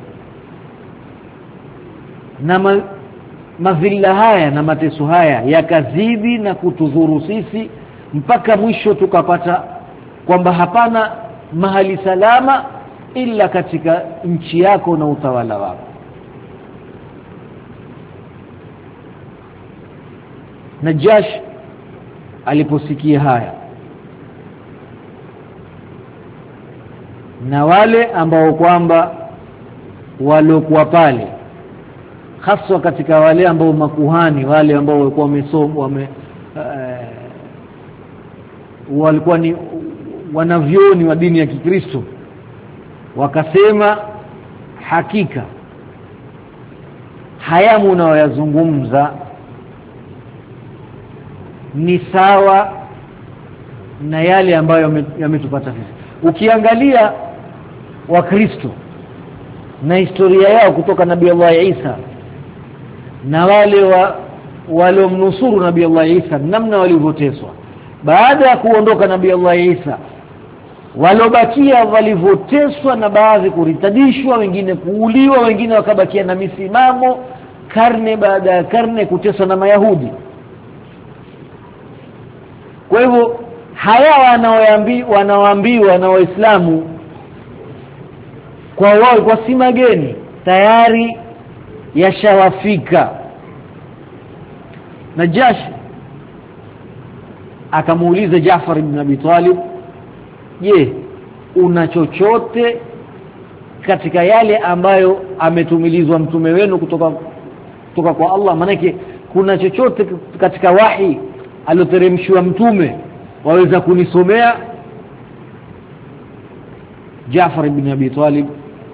Na ma, madhila haya na mateso haya yakazidi na kutudhuru sisi, mpaka mwisho tukapata kwamba hapana mahali salama ila katika nchi yako na utawala wako. Najash aliposikia haya, na wale ambao kwamba waliokuwa pale, hasa katika wale ambao makuhani, wale ambao walikuwa wamesoma wame uh, walikuwa ni wanavyoni wa dini ya Kikristo, wakasema hakika haya mnayoyazungumza ni sawa na yale ambayo yametupata sisi. Ukiangalia Wakristo na historia yao kutoka Nabii Allah Isa na wale wa waliomnusuru Nabii Allah Isa, namna walivyoteswa baada ya kuondoka Nabii Allah Isa, walobakia walivyoteswa na baadhi kuritadishwa, wengine kuuliwa, wengine wakabakia na misimamo karne baada ya karne, kuteswa na Mayahudi. Kwa hivyo haya wanaoambiwa wanaoambiwa na Waislamu kwa wao kwa si mageni, tayari yashawafika. Najash akamuuliza Jaafar ibn Abi Talib, je, una chochote katika yale ambayo ametumilizwa mtume wenu kutoka kutoka kwa Allah? Manake kuna chochote katika wahi alioteremshwa mtume waweza kunisomea? Jaafar ibn Abi Talib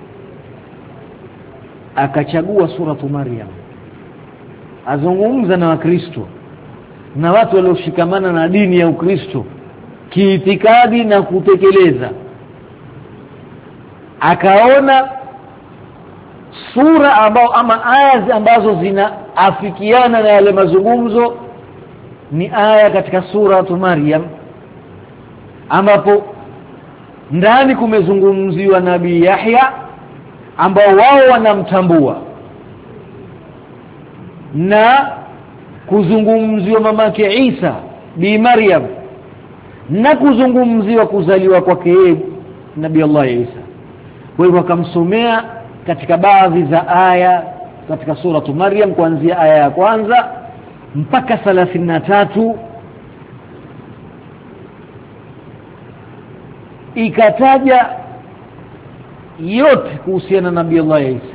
akachagua suratu Maryam, azungumza na Wakristo na watu walioshikamana na dini ya Ukristo kiitikadi na kutekeleza. Akaona sura ambao ama aya ambazo zinaafikiana na yale mazungumzo ni aya katika suratu Maryam, ambapo ndani kumezungumziwa Nabii Yahya ambao wao wanamtambua, na kuzungumziwa mamake Isa bi Maryam, na kuzungumziwa kuzaliwa kwake yeye Nabii Allah Isa. Kwa hivyo akamsomea katika baadhi za aya katika suratu Maryam kuanzia aya ya kwanza mpaka thelathini na tatu, ikataja yote kuhusiana na Nabii Allah Isa.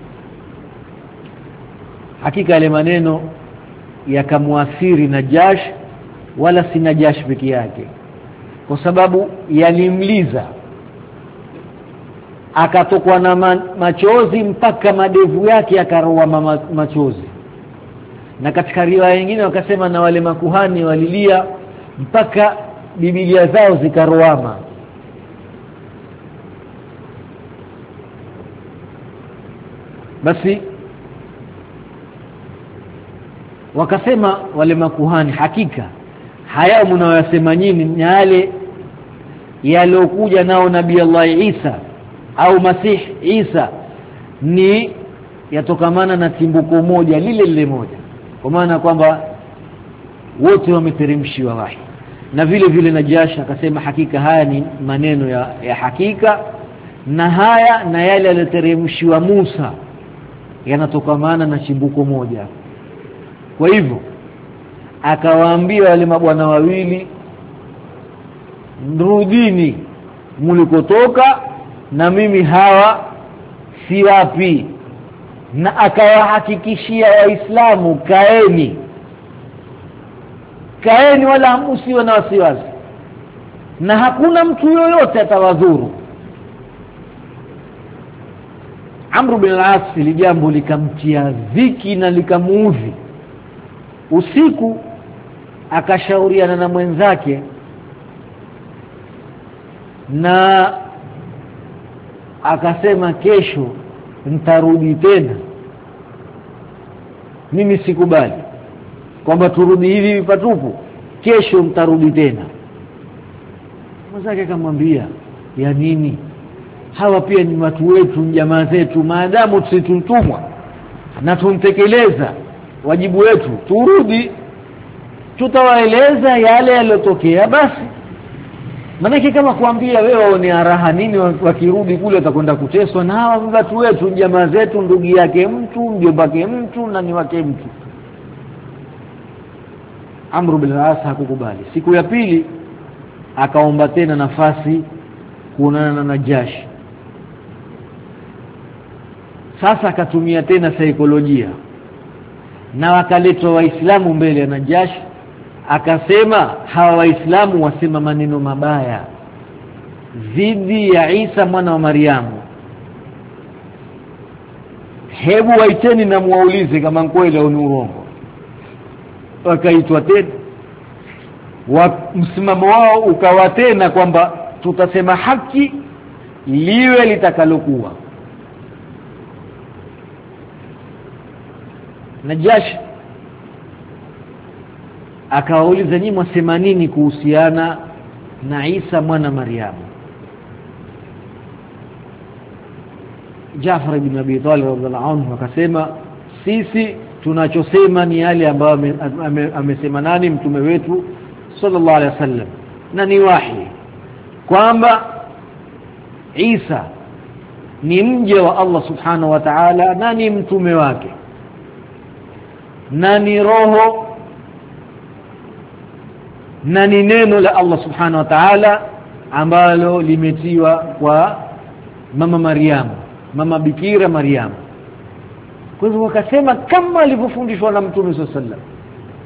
Hakika yale maneno yakamwathiri Najash, wala si Najash peke yake, kwa sababu yalimliza, akatokwa na machozi mpaka madevu yake yakaroa machozi. Na katika riwaya nyingine wakasema na wale makuhani walilia mpaka Biblia zao zikaroama. Basi wakasema wale makuhani, hakika haya mnayosema nyinyi ni yale yalokuja nao Nabii Allah Isa au Masih Isa, ni yatokamana na timbuko moja lile lile moja, kwa maana kwamba wote wameteremshiwa wahi. Na vile vile Najash akasema hakika haya ni maneno ya, ya hakika, na haya na yale yaliyoteremshiwa Musa yanatokamana na chimbuko moja. Kwa hivyo akawaambia wale mabwana wawili, rudini mlikotoka na mimi hawa si wapi. Na akawahakikishia Waislamu, kaeni kaeni wala msiwe na wasiwasi, na hakuna mtu yoyote atawadhuru. Amr bin al-As lijambo likamtia dhiki na likamuudhi. Usiku akashauriana na mwenzake, na akasema kesho nitarudi tena, mimi sikubali kwamba turudi hivi patupu, kesho nitarudi tena. Mwenzake akamwambia, ya nini? Hawa pia ni watu wetu, jamaa zetu, maadamu tusitumwa na tuntekeleza wajibu wetu, turudi tutawaeleza yale yaliyotokea basi. Maana kama kuambia wewe ni araha nini, wakirudi kule utakwenda kuteswa, na hawa watu wetu, jamaa zetu, ndugu yake mtu, mjombake mtu, na ni wake mtu. Amr bin al-As hakukubali. Siku ya pili akaomba tena nafasi kuonana na Najash. Sasa akatumia tena saikolojia, na wakaletwa Waislamu mbele ya Najash. Akasema hawa Waislamu wasema maneno mabaya dhidi ya Isa mwana wa Maryamu, hebu waiteni na muwaulize kama kweli au ni urongo. Wakaitwa tena, wa msimamo wao ukawa tena kwamba tutasema haki liwe litakalokuwa. Najash akawauliza, nyinyi mwasema nini kuhusiana na Isa mwana Maryamu? Jaafar ibn Abi Talib radhiallahu anhu akasema, sisi tunachosema ni yale ambayo amesema nani mtume wetu sallallahu alaihi wasallam, na ni wahi kwamba Isa ni mja wa Allah subhanahu wa ta'ala na ni mtume wake na ni roho na ni neno la Allah subhanahu wa ta'ala ambalo limetiwa kwa mama Maryam, mama Bikira Maryam. Kwa hivyo wakasema kama alivyofundishwa na Mtume sallallahu alaihi wasallam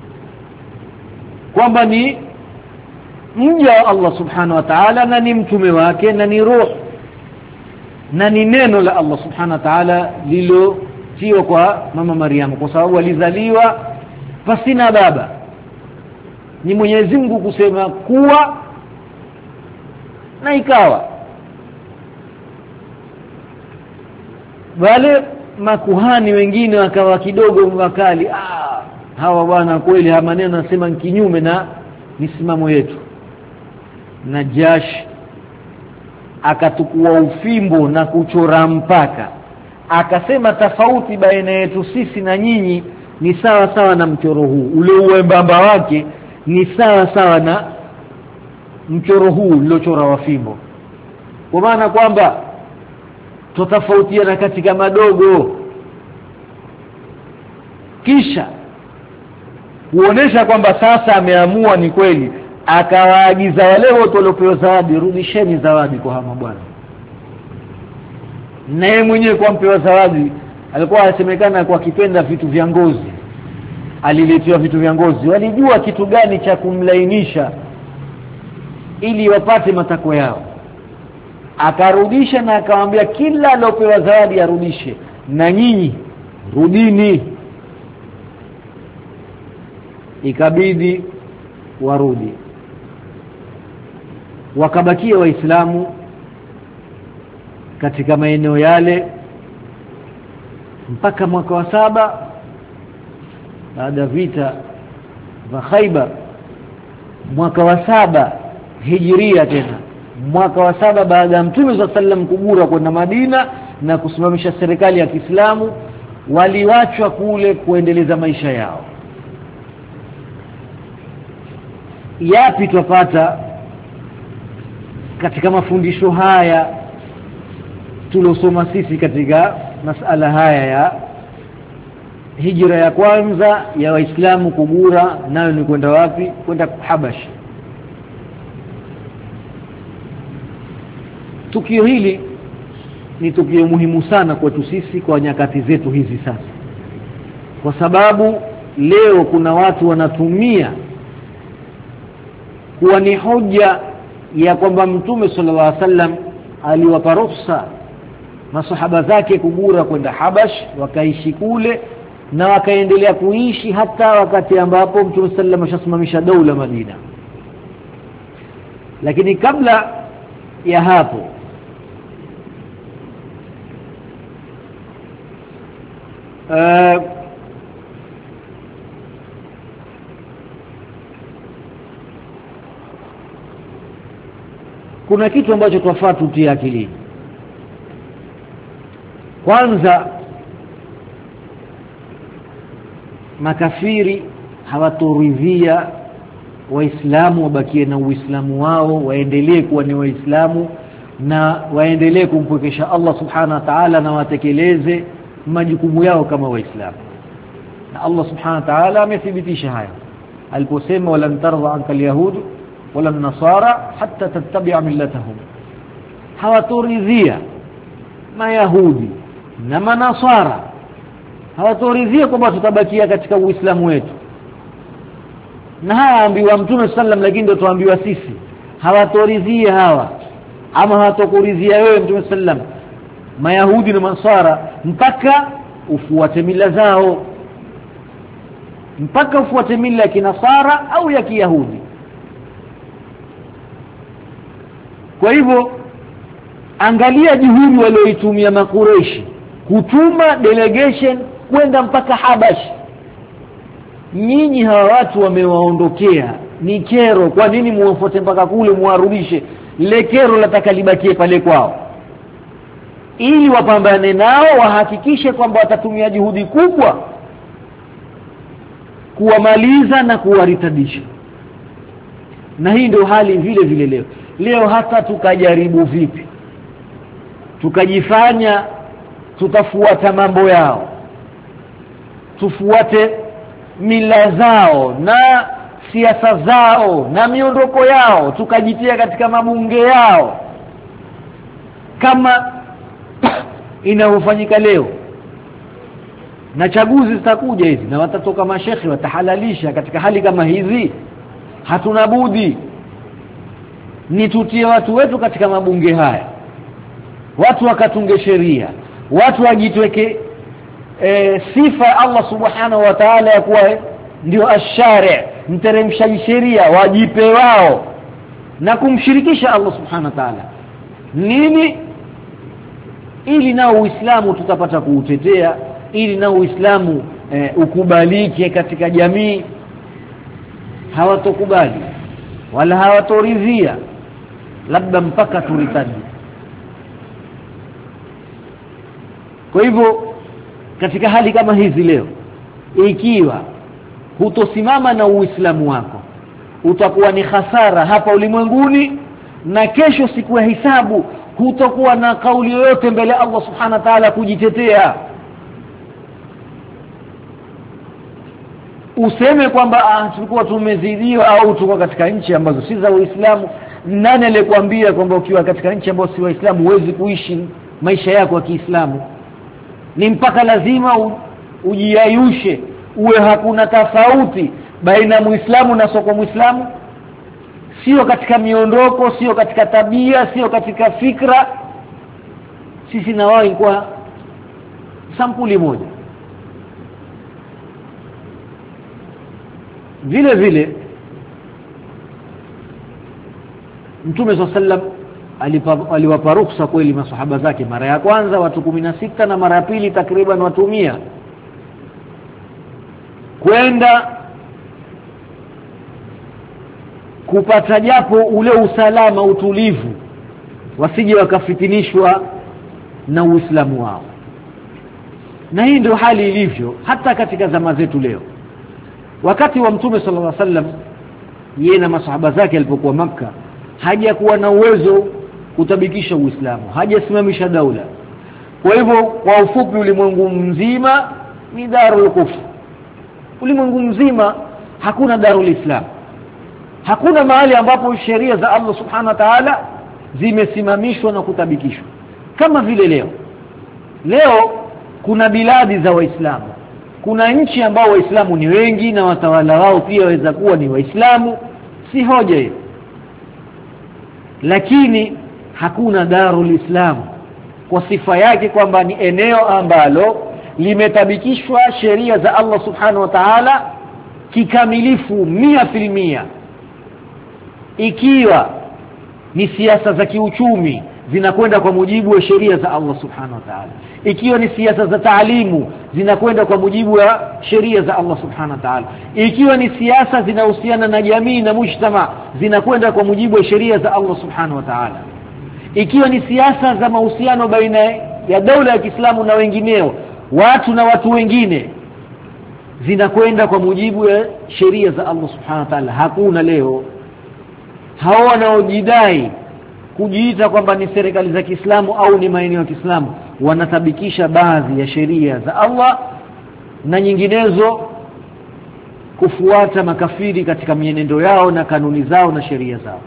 kwamba ni mja wa Allah subhanahu wa ta'ala na ni mtume wake na ni roho na ni neno la Allah subhanahu wa ta'ala lilotiwa kwa mama Maryam, kwa sababu alizaliwa pasina baba. Ni Mwenyezi Mungu kusema kuwa na ikawa. Wale makuhani wengine wakawa kidogo wakali, ah hawa bwana kweli haya maneno nasema kinyume na misimamo yetu. Najash akatukua ufimbo na kuchora mpaka, akasema tofauti baina yetu sisi na nyinyi ni sawa sawa na mchoro huu, ule uembamba wake ni sawa sawa na mchoro huu uliochora wa fimbo. Kwa maana kwamba tofautiana katika madogo, kisha kuonesha kwamba sasa ameamua ni kweli, akawaagiza wale wote waliopewa zawadi, rudisheni zawadi kwa hama bwana. Naye mwenyewe kwa mpewa zawadi alikuwa asemekana kwa kipenda vitu vya ngozi, aliletewa vitu vya ngozi. Walijua kitu gani cha kumlainisha ili wapate matakwa yao. Akarudisha na akamwambia kila aliopewa zawadi arudishe, na nyinyi rudini. Ikabidi warudi. Wakabakia Waislamu katika maeneo yale mpaka mwaka wa saba baada vita vya Khaibar. Mwaka wa saba Hijiria, tena mwaka wa saba baada ya Mtume sallallahu alaihi wasallam kugura kwenda Madina na kusimamisha serikali ya Kiislamu, waliwachwa kule kuendeleza maisha yao. Yapi tupata katika mafundisho haya tulosoma sisi katika masala haya ya hijra ya kwanza ya Waislamu kugura, nayo ni kwenda wapi? Kwenda Habash. Tukio hili ni tukio muhimu sana kwetu sisi kwa nyakati zetu hizi sasa, kwa sababu leo kuna watu wanatumia kuwa ni hoja ya kwamba Mtume sallallahu alaihi wasallam aliwapa ruhusa masahaba zake kugura kwenda Habash, wakaishi kule na wakaendelea kuishi hata wakati ambapo Mtume sallallahu alaihi wasallam ashasimamisha daula Madina. Lakini kabla ya hapo uh, kuna kitu ambacho twafaa tutie akilini. Kwanza, makafiri hawatoridhia Waislamu wabakie na Uislamu wao, waendelee kuwa ni Waislamu na waendelee kumpwekesha Allah subhanahu wa ta'ala na watekeleze majukumu yao kama Waislamu. Na Allah subhanahu wa ta'ala amethibitisha haya aliposema, walan tarda anka alyahud wala nasara hatta tattabi'a millatahum. Hawatoridhia Mayahudi na Manasara, hawatoridhia kwamba tutabakia katika Uislamu wetu. Na haya ambiwa Mtume sallam, lakini ndio tuambiwa sisi. Hawatoridhia hawa, ama hawatokuridhia wewe Mtume sallam, Mayahudi na Manasara, mpaka ufuate mila zao, mpaka ufuate mila ya Kinasara au ya Kiyahudi. Kwa hivyo angalia juhudi walioitumia Makureishi kutuma delegation kwenda mpaka Habash. Nyinyi hawa watu wamewaondokea, ni kero. Kwa nini muwafuate mpaka kule muwarudishe? Ile kero lataka libakie pale kwao, ili wapambane nao, wahakikishe kwamba watatumia juhudi kubwa kuwamaliza na kuwaritadisha. Na hii ndio hali vile vile leo. Leo hata tukajaribu vipi, tukajifanya tutafuata mambo yao, tufuate mila zao na siasa zao na miondoko yao, tukajitia katika mabunge yao kama inavyofanyika leo. Na chaguzi zitakuja hizi na watatoka mashekhi watahalalisha. Katika hali kama hizi hatuna budi ni tutie watu wetu katika mabunge haya, watu wakatunge sheria, watu wajitweke e, sifa ya Allah subhanahu wa ta'ala ya kuwa ndio ashari', mteremshaji sheria, wajipe wao na kumshirikisha Allah subhanahu wa ta'ala. Nini? Ili nao Uislamu tutapata kuutetea, ili nao Uislamu e, ukubalike katika jamii. Hawatokubali wala hawatoridhia, labda mpaka turitadi. Kwa hivyo katika hali kama hizi leo, ikiwa hutosimama na Uislamu wako, utakuwa ni hasara hapa ulimwenguni, na kesho siku ya hisabu hutakuwa na kauli yoyote mbele Allah subhanahu wa ta'ala kujitetea. Useme kwamba ah, tulikuwa tumezidiwa au tuko katika nchi ambazo si za Uislamu. Nani alikwambia kwamba ukiwa katika nchi ambazo si Waislamu huwezi kuishi maisha yako ya Kiislamu? Ni mpaka lazima u, ujiayushe, uwe hakuna tofauti baina Muislamu na soko Muislamu, sio katika miondoko, sio katika tabia, sio katika fikra. Sisi na wao ilikuwa sampuli moja. Vile vile Mtume sallam aliwapa ruhusa kweli masahaba zake, mara ya kwanza watu kumi na sita na mara ya pili takriban watu mia, kwenda kupata japo ule usalama, utulivu, wasije wakafitinishwa na Uislamu wao. Na hii ndio hali ilivyo hata katika zama zetu leo. Wakati wa Mtume sallallahu alaihi wasallam, yeye na masahaba zake alipokuwa Makka, hajakuwa na uwezo kutabikisha Uislamu, hajasimamisha daula. Kwa hivyo kwa ufupi, ulimwengu mzima ni darul kufr. Ulimwengu mzima hakuna darul Islam. Hakuna mahali ambapo sheria za Allah subhanahu wa ta'ala zimesimamishwa na kutabikishwa kama vile leo. Leo kuna biladi za Waislamu, kuna nchi ambao Waislamu ni wengi na watawala wao pia waweza kuwa ni Waislamu, si hoja hiyo. Lakini hakuna darul Islam kwa sifa yake kwamba ni eneo ambalo limetabikishwa sheria za Allah subhanahu wa ta'ala kikamilifu mia filmia. Ikiwa ni siasa za kiuchumi zinakwenda kwa mujibu wa sheria za Allah subhanahu wa ta'ala, ikiwa ni siasa za taalimu zinakwenda kwa mujibu wa sheria za Allah subhanahu wa ta'ala, ikiwa ni siasa zinahusiana na jamii na mujtama zinakwenda kwa mujibu wa sheria za Allah subhanahu wa ta'ala, ikiwa ni siasa za mahusiano baina ya dola ya Kiislamu na wengineo, watu na watu wengine, zinakwenda kwa mujibu wa sheria za Allah subhanahu wa ta'ala. Hakuna leo hao wanaojidai kujiita kwamba ni serikali za Kiislamu au ni maeneo ya Kiislamu wanatabikisha baadhi ya sheria za Allah na nyinginezo kufuata makafiri katika mienendo yao na kanuni zao na sheria zao.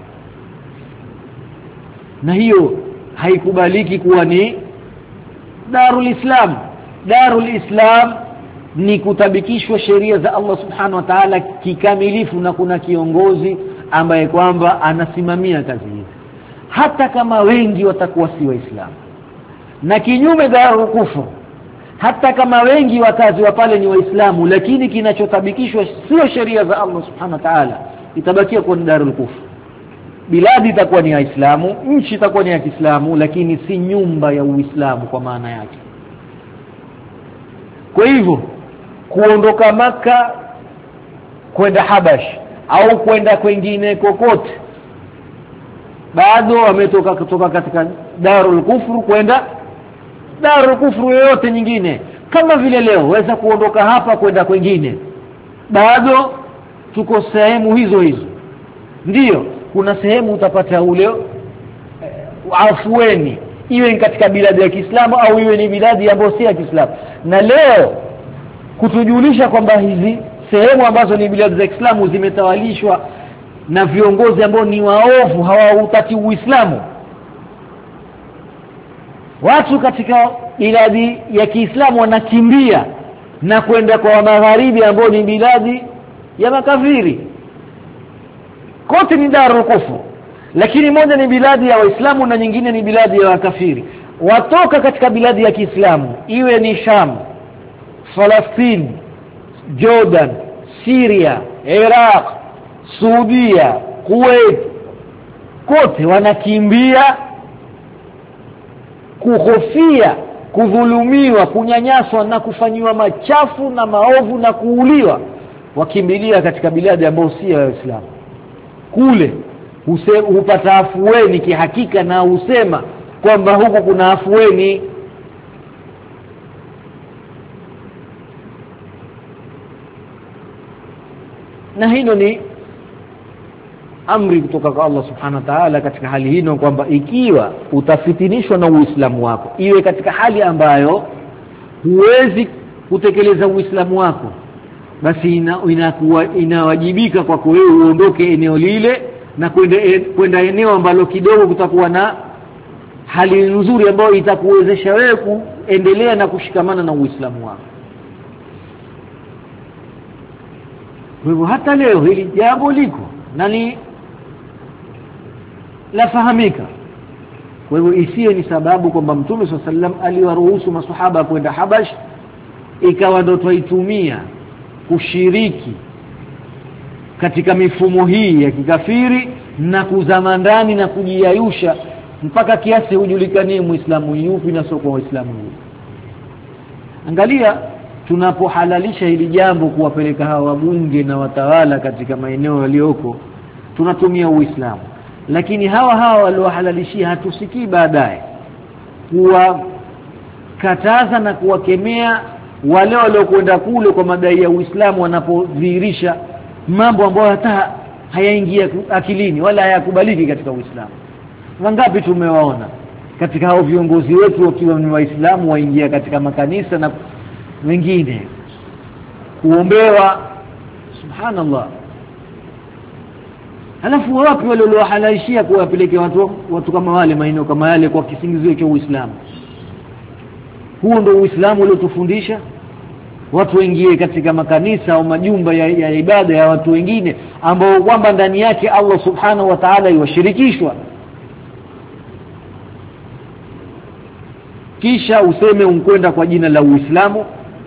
Na hiyo haikubaliki kuwa ni darul Islam. Darul Islam ni kutabikishwa sheria za Allah subhanahu wa ta'ala kikamilifu, na kuna kiongozi ambaye kwamba anasimamia kazi hii, hata kama wengi watakuwa si Waislamu. Na kinyume darul kufur, hata kama wengi wakazi wa pale ni Waislamu, lakini kinachotabikishwa sio sheria za Allah subhanahu wa ta'ala, itabakia kuwa ni darul kufur. Biladi itakuwa ni ya Islamu, nchi itakuwa ni ya Kiislamu, lakini si nyumba ya Uislamu kwa maana yake. Kwa hivyo kuondoka Maka kwenda Habash au kwenda kwingine kokote, bado wametoka kutoka katika darul kufru kwenda darul kufru yoyote nyingine. Kama vile leo waweza kuondoka hapa kwenda kwingine, bado tuko sehemu hizo hizo. Ndiyo, kuna sehemu utapata ule uh, afueni iwe katika biladi ya Kiislamu au iwe ni biladi ambayo si ya Kiislamu. Na leo kutujulisha kwamba hizi sehemu ambazo ni biladi za Kiislamu zimetawalishwa na viongozi ambao ni waovu, hawautaki Uislamu. Watu katika biladi ya Kiislamu wanakimbia na kwenda kwa magharibi ambao ni biladi ya makafiri. Kote ni darul kufur, lakini moja ni biladi ya Waislamu na nyingine ni biladi ya wakafiri. Watoka katika biladi ya Kiislamu, iwe ni Sham, Palestina, Jordan, Syria, Iraq, Saudia, Kuwait, kote wanakimbia kuhofia kudhulumiwa, kunyanyaswa na kufanyiwa machafu na maovu na kuuliwa. Wakimbilia katika biladi ambayo si ya Waislamu. Kule hupata afueni kihakika na usema kwamba huko kuna afueni. Na hilo ni amri kutoka kwa Allah subhanahu wa ta'ala katika hali hino, kwamba ikiwa utafitinishwa na Uislamu wako, iwe katika hali ambayo huwezi kutekeleza Uislamu wako, basi inakuwa ina inawajibika kwako wewe uondoke eneo lile na kwenda kwenda eneo ambalo kidogo kutakuwa na hali nzuri ambayo itakuwezesha wewe kuendelea na kushikamana na Uislamu wako. Kwa hivyo hata leo hili jambo liko na ni lafahamika. Kwa hivyo isiwe ni sababu kwamba Mtume swalla sallam aliwaruhusu maswahaba kwenda Habash ikawa ndio tuitumia kushiriki katika mifumo hii ya kikafiri na kuzama ndani na kujiyayusha mpaka kiasi hujulikanie Muislamu yupi na sio kwa Waislamu. Angalia, tunapohalalisha hili jambo kuwapeleka hawa wabunge na watawala katika maeneo yaliyoko, tunatumia Uislamu. Lakini hawa hawa waliohalalishia hatusikii baadaye kuwakataza na kuwakemea wale waliokwenda kule kwa madai ya Uislamu, wanapodhihirisha mambo ambayo hata hayaingia akilini wala hayakubaliki katika Uislamu. Wangapi tumewaona katika hao viongozi wetu wakiwa ni Waislamu waingia katika makanisa na wengine kuombewa, subhanallah. Halafu wapi wale waliohalalishia kuwapelekea watu watu kama wale maeneo kama yale kwa kisingizio cha Uislamu? Huo ndio Uislamu uliotufundisha watu waingie katika makanisa au majumba ya, ya ibada ya watu wengine ambao kwamba ndani yake Allah subhanahu wa ta'ala yuwashirikishwa, kisha useme unkwenda kwa jina la Uislamu?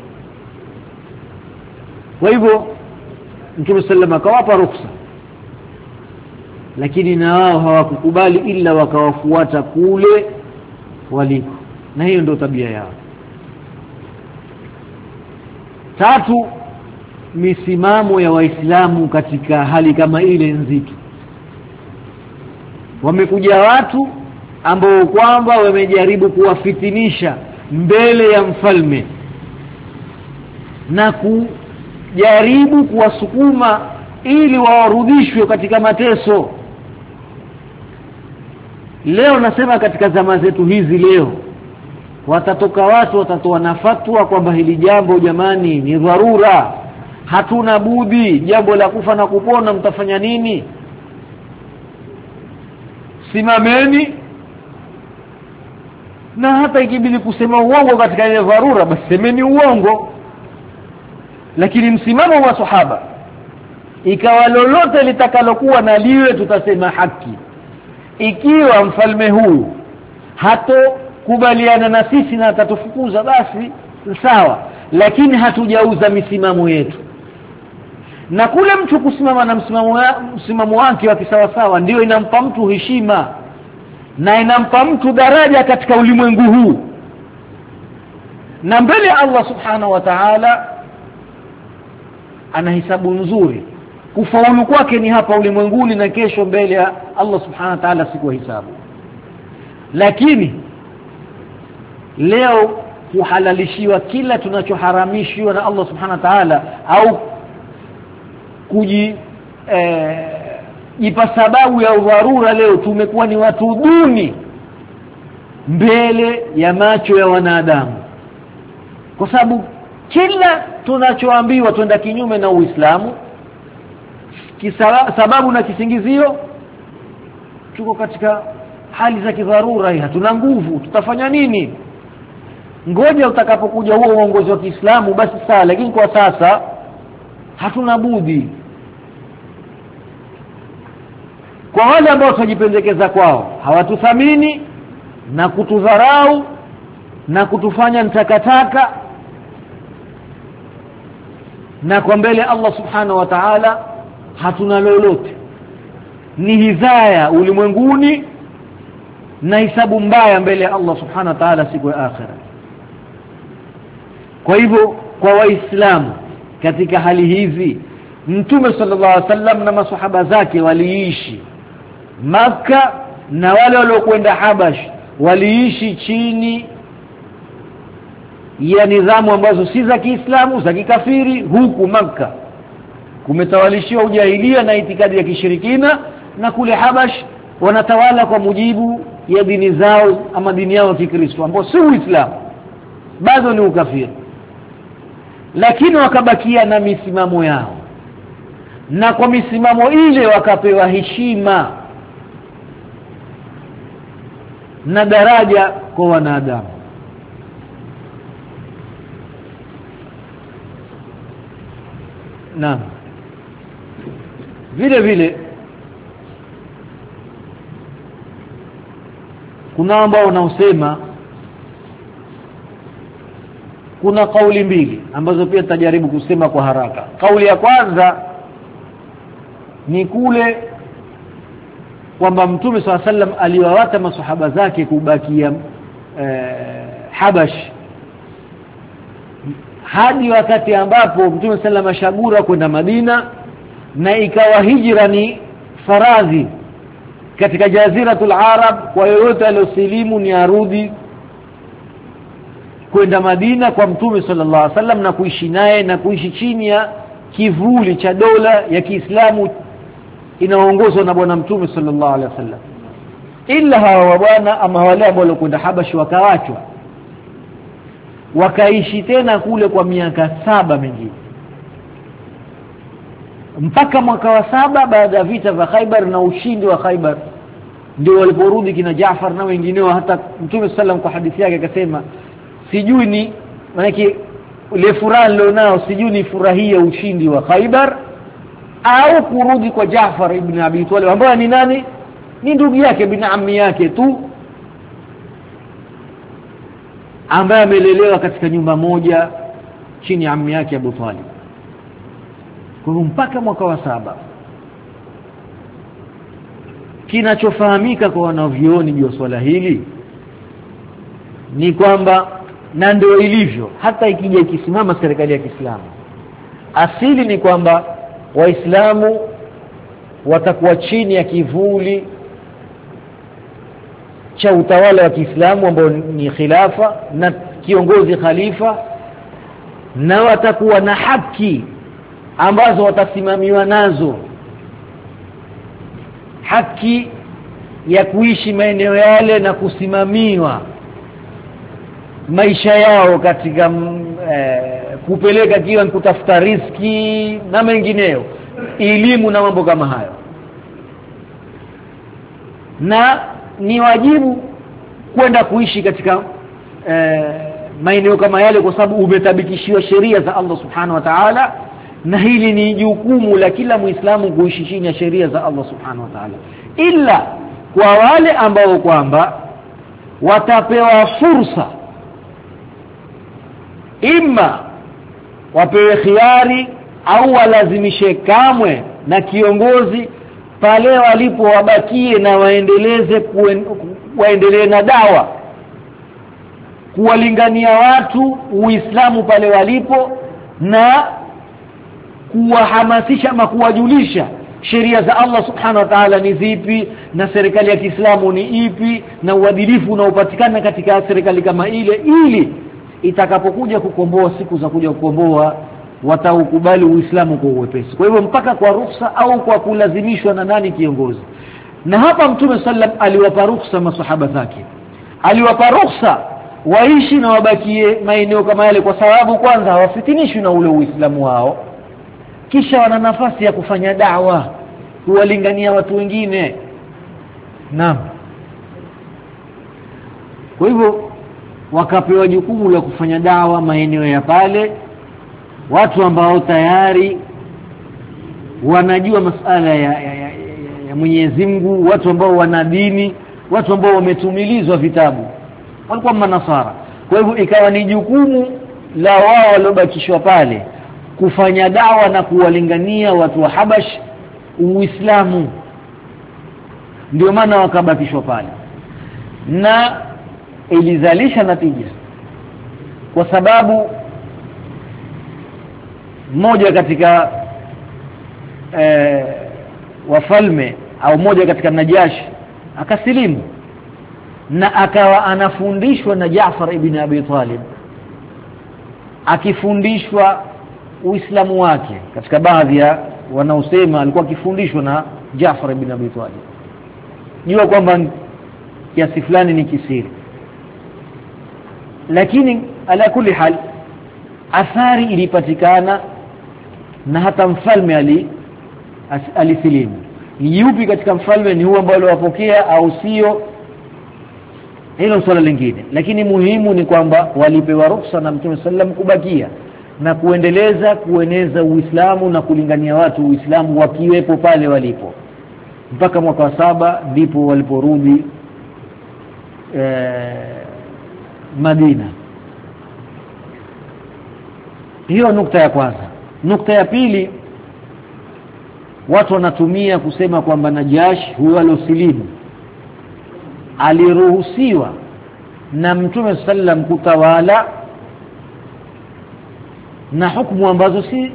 Kwa hivyo Mtume sallama akawapa ruhusa, lakini na wao hawakukubali ila wakawafuata kule waliko, na hiyo ndio tabia yao. Tatu, misimamo ya Waislamu katika hali kama ile nzito. Wamekuja watu ambao kwamba wamejaribu kuwafitinisha mbele ya mfalme na kujaribu kuwasukuma ili wawarudishwe katika mateso. Leo nasema katika zama zetu hizi leo watatoka watu watatoa na fatwa kwamba hili jambo jamani ni dharura, hatuna budi, jambo la kufa na kupona, mtafanya nini? Simameni, na hata ikibidi kusema uongo katika ile dharura basi semeni uongo. Lakini msimamo wa sahaba ikawa lolote litakalokuwa na liwe tutasema haki. Ikiwa mfalme huyu hato kubaliana na sisi na atatufukuza basi sawa, lakini hatujauza misimamo yetu. Na kule mtu kusimama na msimamo msimamo wake wa kisawa sawa ndio inampa mtu heshima na inampa mtu daraja katika ulimwengu huu, na mbele Allah subhanahu wa ta'ala ana hisabu nzuri. Kufaulu kwake ni hapa ulimwenguni na kesho mbele ya Allah subhanahu wa ta'ala siku ya hisabu. Lakini leo kuhalalishiwa kila tunachoharamishwa na Allah subhanahu wa ta'ala au kuji eh, ipa sababu ya dharura, leo tumekuwa ni watu duni mbele ya macho ya wanadamu, kwa sababu kila tunachoambiwa twenda kinyume na Uislamu, sababu na kisingizio tuko katika hali za kidharura, hatuna nguvu, tutafanya nini? Ngoja utakapokuja huo uongozi wa Kiislamu basi sawa, lakini kwa sasa hatuna budi. Kwa wale ambao tunajipendekeza kwao, hawatuthamini na kutudharau na kutufanya nitakataka, na kwa mbele Allah subhanahu wa ta'ala hatuna lolote, ni hidhaya ulimwenguni na hisabu mbaya mbele ya Allah subhanahu wa ta'ala siku ya akhira. Kwa hivyo kwa waislamu katika hali hizi, Mtume sallallahu alaihi wasallam na maswahaba zake waliishi Makka, na wale waliokwenda Habash waliishi chini ya nidhamu ambazo si za Kiislamu, za kikafiri. Huku Makka kumetawalishiwa ujahilia na itikadi ya kishirikina, na kule Habash wanatawala kwa mujibu ya dini zao ama dini yao ya Kikristo ambao si Uislamu, bado ni ukafiri. Lakini wakabakia na misimamo yao, na kwa misimamo ile wakapewa heshima na daraja kwa wanadamu. Na vile vile kuna ambao wanaosema, kuna kauli mbili ambazo pia tutajaribu kusema kwa haraka. Kauli ya kwanza ni kule kwamba Mtume swalla sallam aliwawata maswahaba zake kubakia eh, Habash hadi wakati ambapo Mtume sallam ashagura kwenda Madina, na ikawa hijra ni faradhi katika jaziratul Arab kwa yoyote aliyosilimu ni arudi kwenda Madina kwa Mtume sallallahu alaihi wasallam na kuishi naye na kuishi chini ya kivuli cha dola ya Kiislamu inaongozwa na bwana Mtume sallallahu alaihi wasallam. Ila hawa bwana ama wale ambao walikwenda Habash wakawachwa, wakaishi tena kule kwa miaka saba mingine, mpaka mwaka wa saba baada ya vita vya Khaibar na ushindi wa Khaibar ndio waliporudi kina Jaafar na wengineo. Hata Mtume sallam kwa hadithi yake akasema, sijui ni maana ile furaha leo nao sijui ni furahia ushindi wa Khaibar au kurudi kwa Jaafar ibn Abi Talib ambaye ni nani? Ni ndugu yake bin ammi yake tu, ambaye amelelewa katika nyumba moja chini ya ammi yake Abu Talib. Kwa mpaka mwaka wa saba. Kinachofahamika kwa wanavyuoni juu swala hili ni kwamba, na ndio ilivyo hata ikija ikisimama serikali ya Kiislamu, asili ni kwamba Waislamu watakuwa chini ya kivuli cha utawala wa Kiislamu ambao ni khilafa na kiongozi khalifa, na watakuwa na haki ambazo watasimamiwa nazo, haki ya kuishi maeneo yale na kusimamiwa maisha yao katika eh, kupeleka kiwa kutafuta riziki na mengineyo, elimu na mambo kama hayo. Na ni wajibu kwenda kuishi katika eh, maeneo kama yale, kwa sababu umetabikishiwa sheria za Allah subhanahu wa ta'ala, na hili ni jukumu la kila Muislamu kuishi chini ya sheria za Allah subhanahu wa ta'ala. Ila kwa wale ambao kwamba watapewa fursa, ima wapewe khiari au walazimishe kamwe na kiongozi pale walipo, wabakie na waendeleze kuen, waendelee na dawa kuwalingania watu Uislamu pale walipo, na kuwahamasisha ama kuwajulisha sheria za Allah subhanahu wa ta'ala ni zipi na serikali ya Kiislamu ni ipi, na uadilifu unaopatikana katika serikali kama ile, ili itakapokuja kukomboa siku za kuja kukomboa wataukubali Uislamu kwa uwepesi. Kwa hivyo mpaka kwa ruhusa au kwa kulazimishwa na nani kiongozi. Na hapa Mtume sallam aliwapa ruhusa masahaba zake, aliwapa ruhusa waishi na wabakie maeneo kama yale, kwa sababu kwanza hawafitinishwi na ule Uislamu wao, kisha wana nafasi ya kufanya da'wa, kuwalingania watu wengine. Naam. Kwa hivyo wakapewa jukumu la kufanya da'wa maeneo ya pale, watu ambao tayari wanajua masuala ya, ya, ya, ya Mwenyezi Mungu, watu ambao wana dini, watu ambao wametumilizwa vitabu, walikuwa manasara. Kwa hivyo ikawa ni jukumu la wao waliobakishwa pale kufanya dawa na kuwalingania watu wa Habash Uislamu. Ndio maana wakabakishwa pale, na ilizalisha natija, kwa sababu mmoja katika e, wafalme au mmoja katika Najashi akasilimu na akawa anafundishwa na Jaafar ibn Abi Talib, akifundishwa Uislamu wake. Katika baadhi ya wanaosema alikuwa akifundishwa na Jaafar ibn Abi Talib. Jua kwamba kiasi fulani ni kisiri, lakini ala kulli hal athari ilipatikana, na hata mfalme ali alisilimu. Yupi katika mfalme ni huo ambao aliwapokea au sio, hilo swala lingine, lakini muhimu ni kwamba walipewa ruhusa na Mtume sallam kubakia na kuendeleza kueneza Uislamu na kulingania watu Uislamu wakiwepo pale walipo, mpaka mwaka wa saba ndipo waliporudi e, Madina. Hiyo nukta ya kwanza. Nukta ya pili, watu wanatumia kusema kwamba Najash huyo alosilimu aliruhusiwa na Mtume sallam kutawala na hukumu ambazo si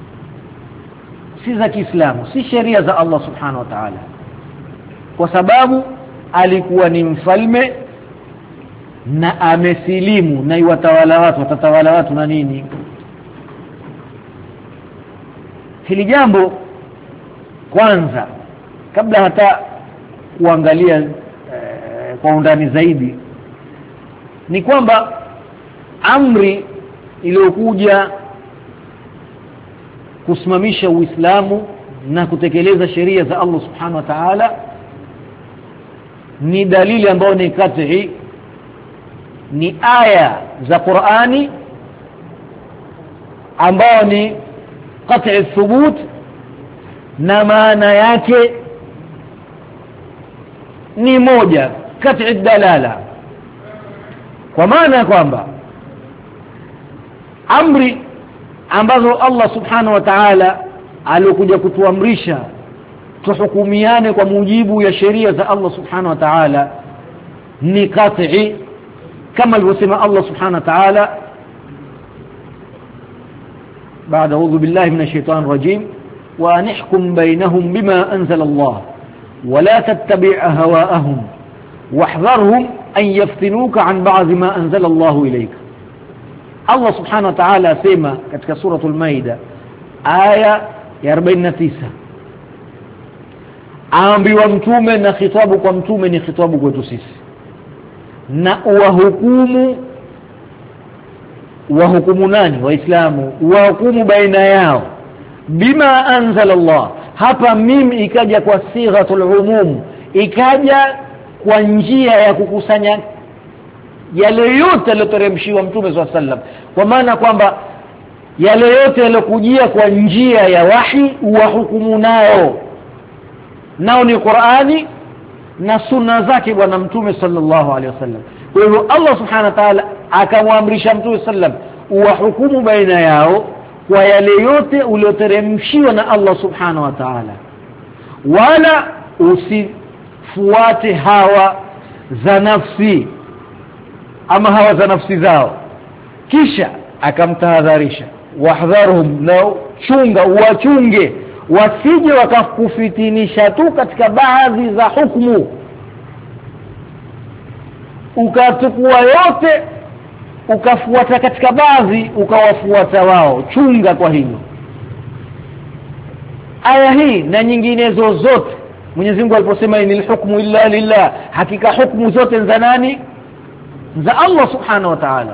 si za Kiislamu, si sheria za Allah subhanahu wa ta'ala, kwa sababu alikuwa ni mfalme na amesilimu, na iwatawala watu, watatawala watu na nini. Hili jambo kwanza, kabla hata kuangalia eh, kwa undani zaidi, ni kwamba amri iliyokuja kusimamisha Uislamu na kutekeleza sheria za Allah subhanahu wa ta'ala ni dalili ambayo ni kat'i, ni aya za Qur'ani ambayo ni qat'i thubut, na maana yake ni moja, qat'i dalala, kwa maana kwamba amri ambazo Allah subhanahu wa ta'ala alikuja kutuamrisha tuhukumiane kwa mujibu ya sheria za Allah subhanahu wa ta'ala ni qat'i, kama alivyosema Allah subhanahu wa ta'ala baada a'udhu billahi minash shaitani rajim, wa anihkum bainahum bima anzala Allah wa la tattabi' ahwa'ahum wahdharhum an yaftinuka an ba'd ma anzala Allah ilayka. Allah subhanahu wa ta'ala asema katika suratul Maida aya ya arobaini na tisa, aambiwa mtume, na khitabu kwa mtume ni khitabu kwetu sisi, na wahukumu. Wahukumu nani? Waislamu. Wahukumu baina yao bima anzala Allah. Hapa mimi ikaja kwa sighatul umum, ikaja kwa njia ya kukusanya yale yote yaliyoteremshiwa Mtume swalla sallam, kwa maana kwamba yale yote yaliyokujia kwa njia ya wahi wahukumu nayo, nao ni Qur'ani na sunna zake bwana Mtume sallallahu alaihi wasallam. Kwa hivyo Allah subhanahu wa ta'ala akamwamrisha Mtume sallam wahukumu baina yao kwa yale yote ulioteremshiwa na Allah subhanahu wa ta'ala, wala usifuate hawa za nafsi ama hawa za nafsi zao. Kisha akamtahadharisha, wahdharhum, na chunga, wachunge wasije wakakufitinisha tu katika baadhi za hukumu ukachukua yote ukafuata katika baadhi ukawafuata wao. Chunga kwa hilo. Aya hii na nyinginezo zote Mwenyezi Mungu aliposema inil hukmu illa lillah, hakika hukumu zote za nani? za Allah subhanahu wa ta'ala.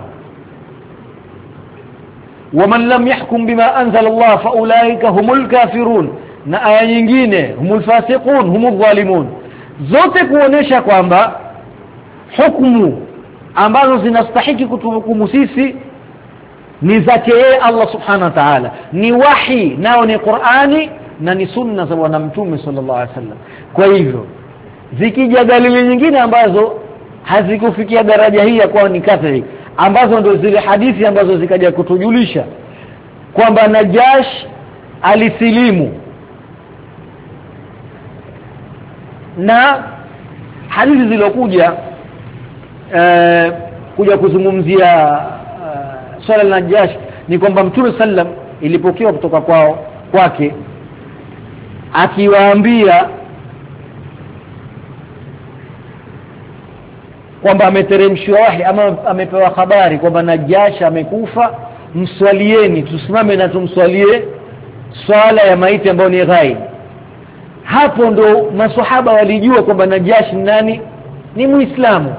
waman lam yahkum bima anzala Allah fa ulaika humul kafirun, na aya nyingine humul fasiqun humul zalimun, zote kuonesha kwamba hukumu ambazo zinastahili kutuhukumu sisi ni zake yeye Allah subhanahu wa ta'ala, ni wahi nao ni Qur'ani na ni sunna za bwana mtume sallallahu alaihi wasallam. Kwa hivyo zikija dalili nyingine ambazo hazikufikia daraja hii ya kuwa ni kafiri, ambazo ndio zile hadithi ambazo zikaja kutujulisha kwamba Najash alisilimu, na hadithi zilokuja uh, kuja kuzungumzia uh, swala la Najash ni kwamba Mtume sallam ilipokewa kutoka kwao kwake akiwaambia kwamba ameteremshwa wahi ama amepewa habari kwamba Najash amekufa, mswalieni, tusimame na tumswalie swala ya maiti ambayo ni ghaib. Hapo ndo maswahaba walijua kwamba Najash ni nani, ni Muislamu.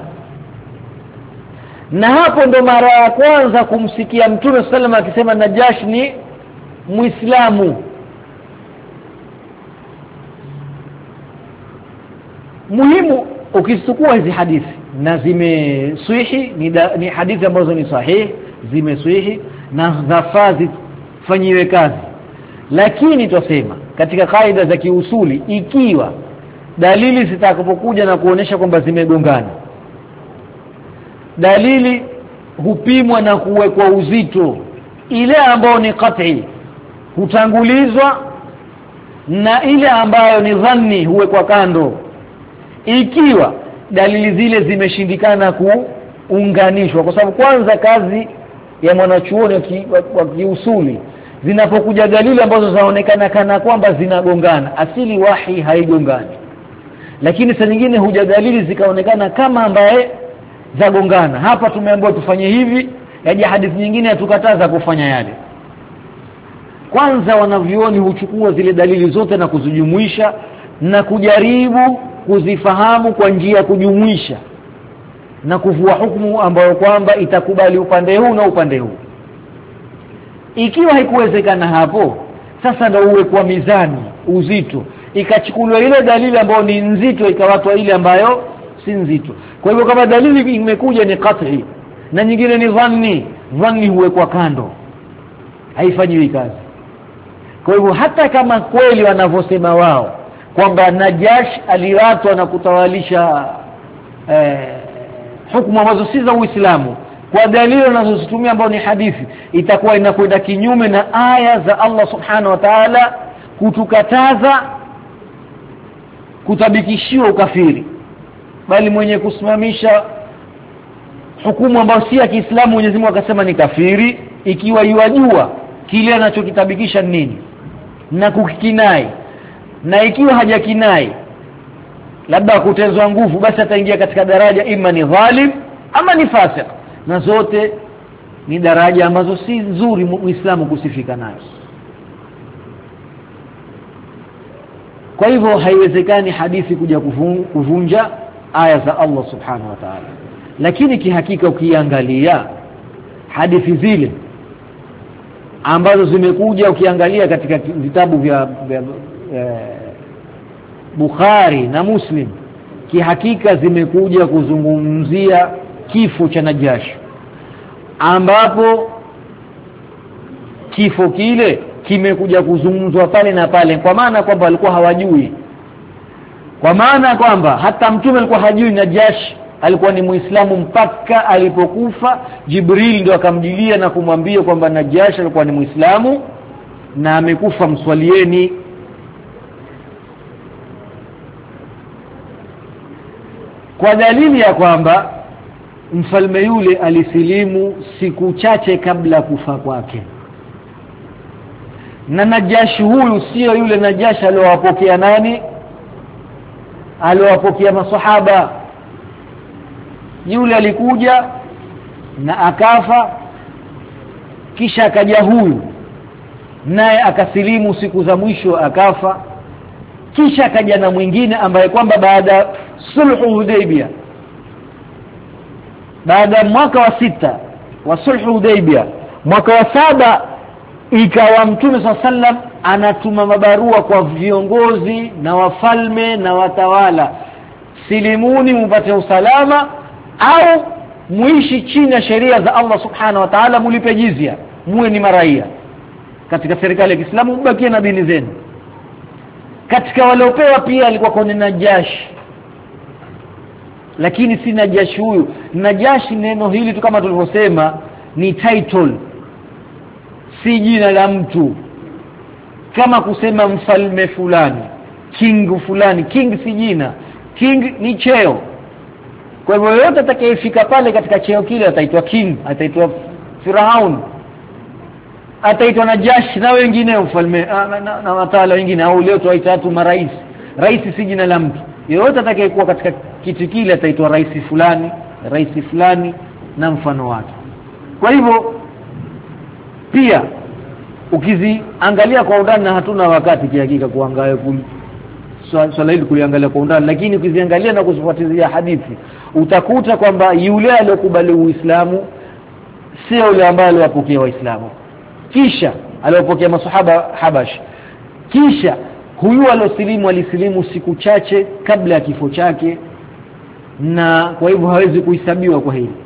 Na hapo ndo mara ya kwanza kumsikia Mtume sallallahu akisema Najash ni Muislamu. Muhimu ukisukua hizi hadithi na zimeswihi, ni, da, ni hadithi ambazo ni sahihi, zimeswihi na dhafazi fanyiwe kazi. Lakini tusema katika kaida za kiusuli, ikiwa dalili zitakapokuja na kuonesha kwamba zimegongana, dalili hupimwa na kuwekwa uzito, ile ambayo ni qat'i hutangulizwa na ile ambayo ni dhanni huwekwa kando. Ikiwa dalili zile zimeshindikana kuunganishwa, kwa sababu kwanza kazi ya mwanachuoni wa kiusuli, zinapokuja dalili ambazo zaonekana kana kwamba zinagongana, asili wahi haigongani, lakini saa nyingine huja dalili zikaonekana kama ambaye zagongana. Hapa tumeambiwa tufanye hivi, yaje hadithi nyingine yatukataza kufanya yale. Kwanza wanavyuoni huchukua zile dalili zote na kuzijumuisha na kujaribu kuzifahamu kwa njia ya kujumuisha na kuvua hukumu ambayo kwamba itakubali upande huu na upande huu. Ikiwa haikuwezekana hapo, sasa ndio uwe kwa mizani uzito, ikachukuliwa ile dalili ambayo ni nzito ikawatwa ile ambayo si nzito. Kwa hivyo kama dalili imekuja ni qat'i na nyingine ni dhanni, dhanni huwekwa kando, haifanyiwi kazi. Kwa hivyo hata kama kweli wanavyosema wao kwamba Najash aliratwa na kutawalisha eh, hukumu ambazo si za Uislamu kwa dalili wanazozitumia ambao ni hadithi, itakuwa inakwenda kinyume na aya za Allah subhanahu wa ta'ala kutukataza kutabikishiwa ukafiri, bali mwenye kusimamisha hukumu ambayo si ya Kiislamu Mwenyezi Mungu akasema ni kafiri ikiwa yajua kile anachokitabikisha nini na kukikinai, na ikiwa hajakinai labda kutezwa nguvu, basi ataingia katika daraja ima ni dhalim ama ni fasik, na zote ni daraja ambazo si nzuri Muislamu kusifika nayo. Kwa hivyo haiwezekani hadithi kuja kuvunja aya za Allah subhanahu wa ta'ala. Lakini kihakika ukiangalia hadithi zile ambazo zimekuja, ukiangalia katika vitabu vya, vya e, Bukhari na Muslim, kihakika zimekuja kuzungumzia kifo cha Najash, ambapo kifo kile kimekuja kuzungumzwa pale na pale, kwa maana kwamba walikuwa hawajui, kwa maana kwamba hata mtume alikuwa hajui Najash alikuwa ni Muislamu mpaka alipokufa. Jibril ndio akamjilia na kumwambia kwamba Najash alikuwa ni Muislamu na amekufa, mswalieni. Kwa dalili ya kwamba mfalme yule alisilimu siku chache kabla kufa kwake, na Najash huyu sio yule Najash aliyowapokea nani, aliyowapokea maswahaba. Yule alikuja na akafa, kisha akaja huyu naye akasilimu siku za mwisho akafa, kisha akaja na mwingine ambaye kwamba baada sulhu Hudaybiyah baada mwaka wa sita wa sulhu Hudaybiyah, mwaka wa saba ikawa Mtume sallam anatuma mabarua kwa viongozi na wafalme na watawala, silimuni mpate usalama au muishi chini ya sheria za Allah subhanahu wa ta'ala, mulipe jizya, muwe ni maraia katika serikali ya Kiislamu, mbakie na dini zenu. Katika waliopewa pia alikuwa kwa Najashi, lakini si Najashi huyu. Najashi neno hili tu kama tulivyosema ni title, si jina la mtu, kama kusema mfalme fulani, king fulani. King si jina, king ni cheo. Kwa hivyo yote atakayefika pale katika cheo kile ataitwa king, ataitwa Firaun, ataitwa Najashi na wengine ufalme na, na, na watawala wengine, au leo tuwaita tu marais. Rais si jina la mtu. Yote atakayekuwa katika kiti kile ataitwa rais fulani, rais fulani na mfano wake. Kwa hivyo pia ukiziangalia kwa undani, na hatuna wakati kihakika kuangalia swala hili kuliangalia kwa undani, lakini ukiziangalia na kuzifuatilia hadithi utakuta kwamba yule aliyokubali Uislamu sio yule ambaye aliyopokea Waislamu, kisha aliyopokea masahaba Habash, kisha huyu aliyosilimu alisilimu siku chache kabla ya kifo chake, na kwa hivyo hawezi kuhesabiwa kwa hili.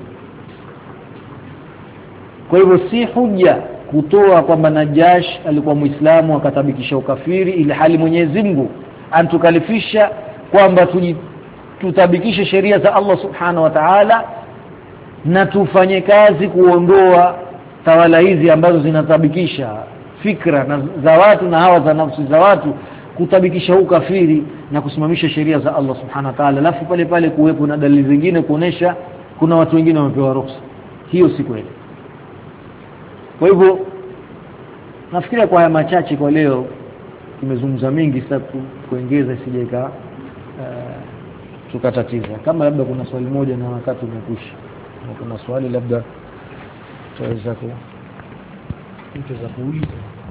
Kwa hivyo si hujja kutoa kwamba Najash alikuwa Muislamu akatabikisha ukafiri, ili hali Mwenyezi Mungu antukalifisha kwamba tutabikishe sheria za Allah subhanahu wa ta'ala na tufanye kazi kuondoa tawala hizi ambazo zinatabikisha fikra na za watu na hawa za nafsi za watu, kutabikisha ukafiri na kusimamisha sheria za Allah subhanahu wa ta'ala. Alafu pale pale kuwepo na dalili zingine kuonesha kuna watu wengine wamepewa ruhusa. Hiyo si kweli. Kwa hivyo nafikiria kwa haya machache kwa leo, tumezungumza mingi, sasa kuongeza isijeka uh, tukatatiza. Kama labda kuna swali moja na wakati umekwisha, na kuna swali labda tutaweza ku tutaweza kuuliza.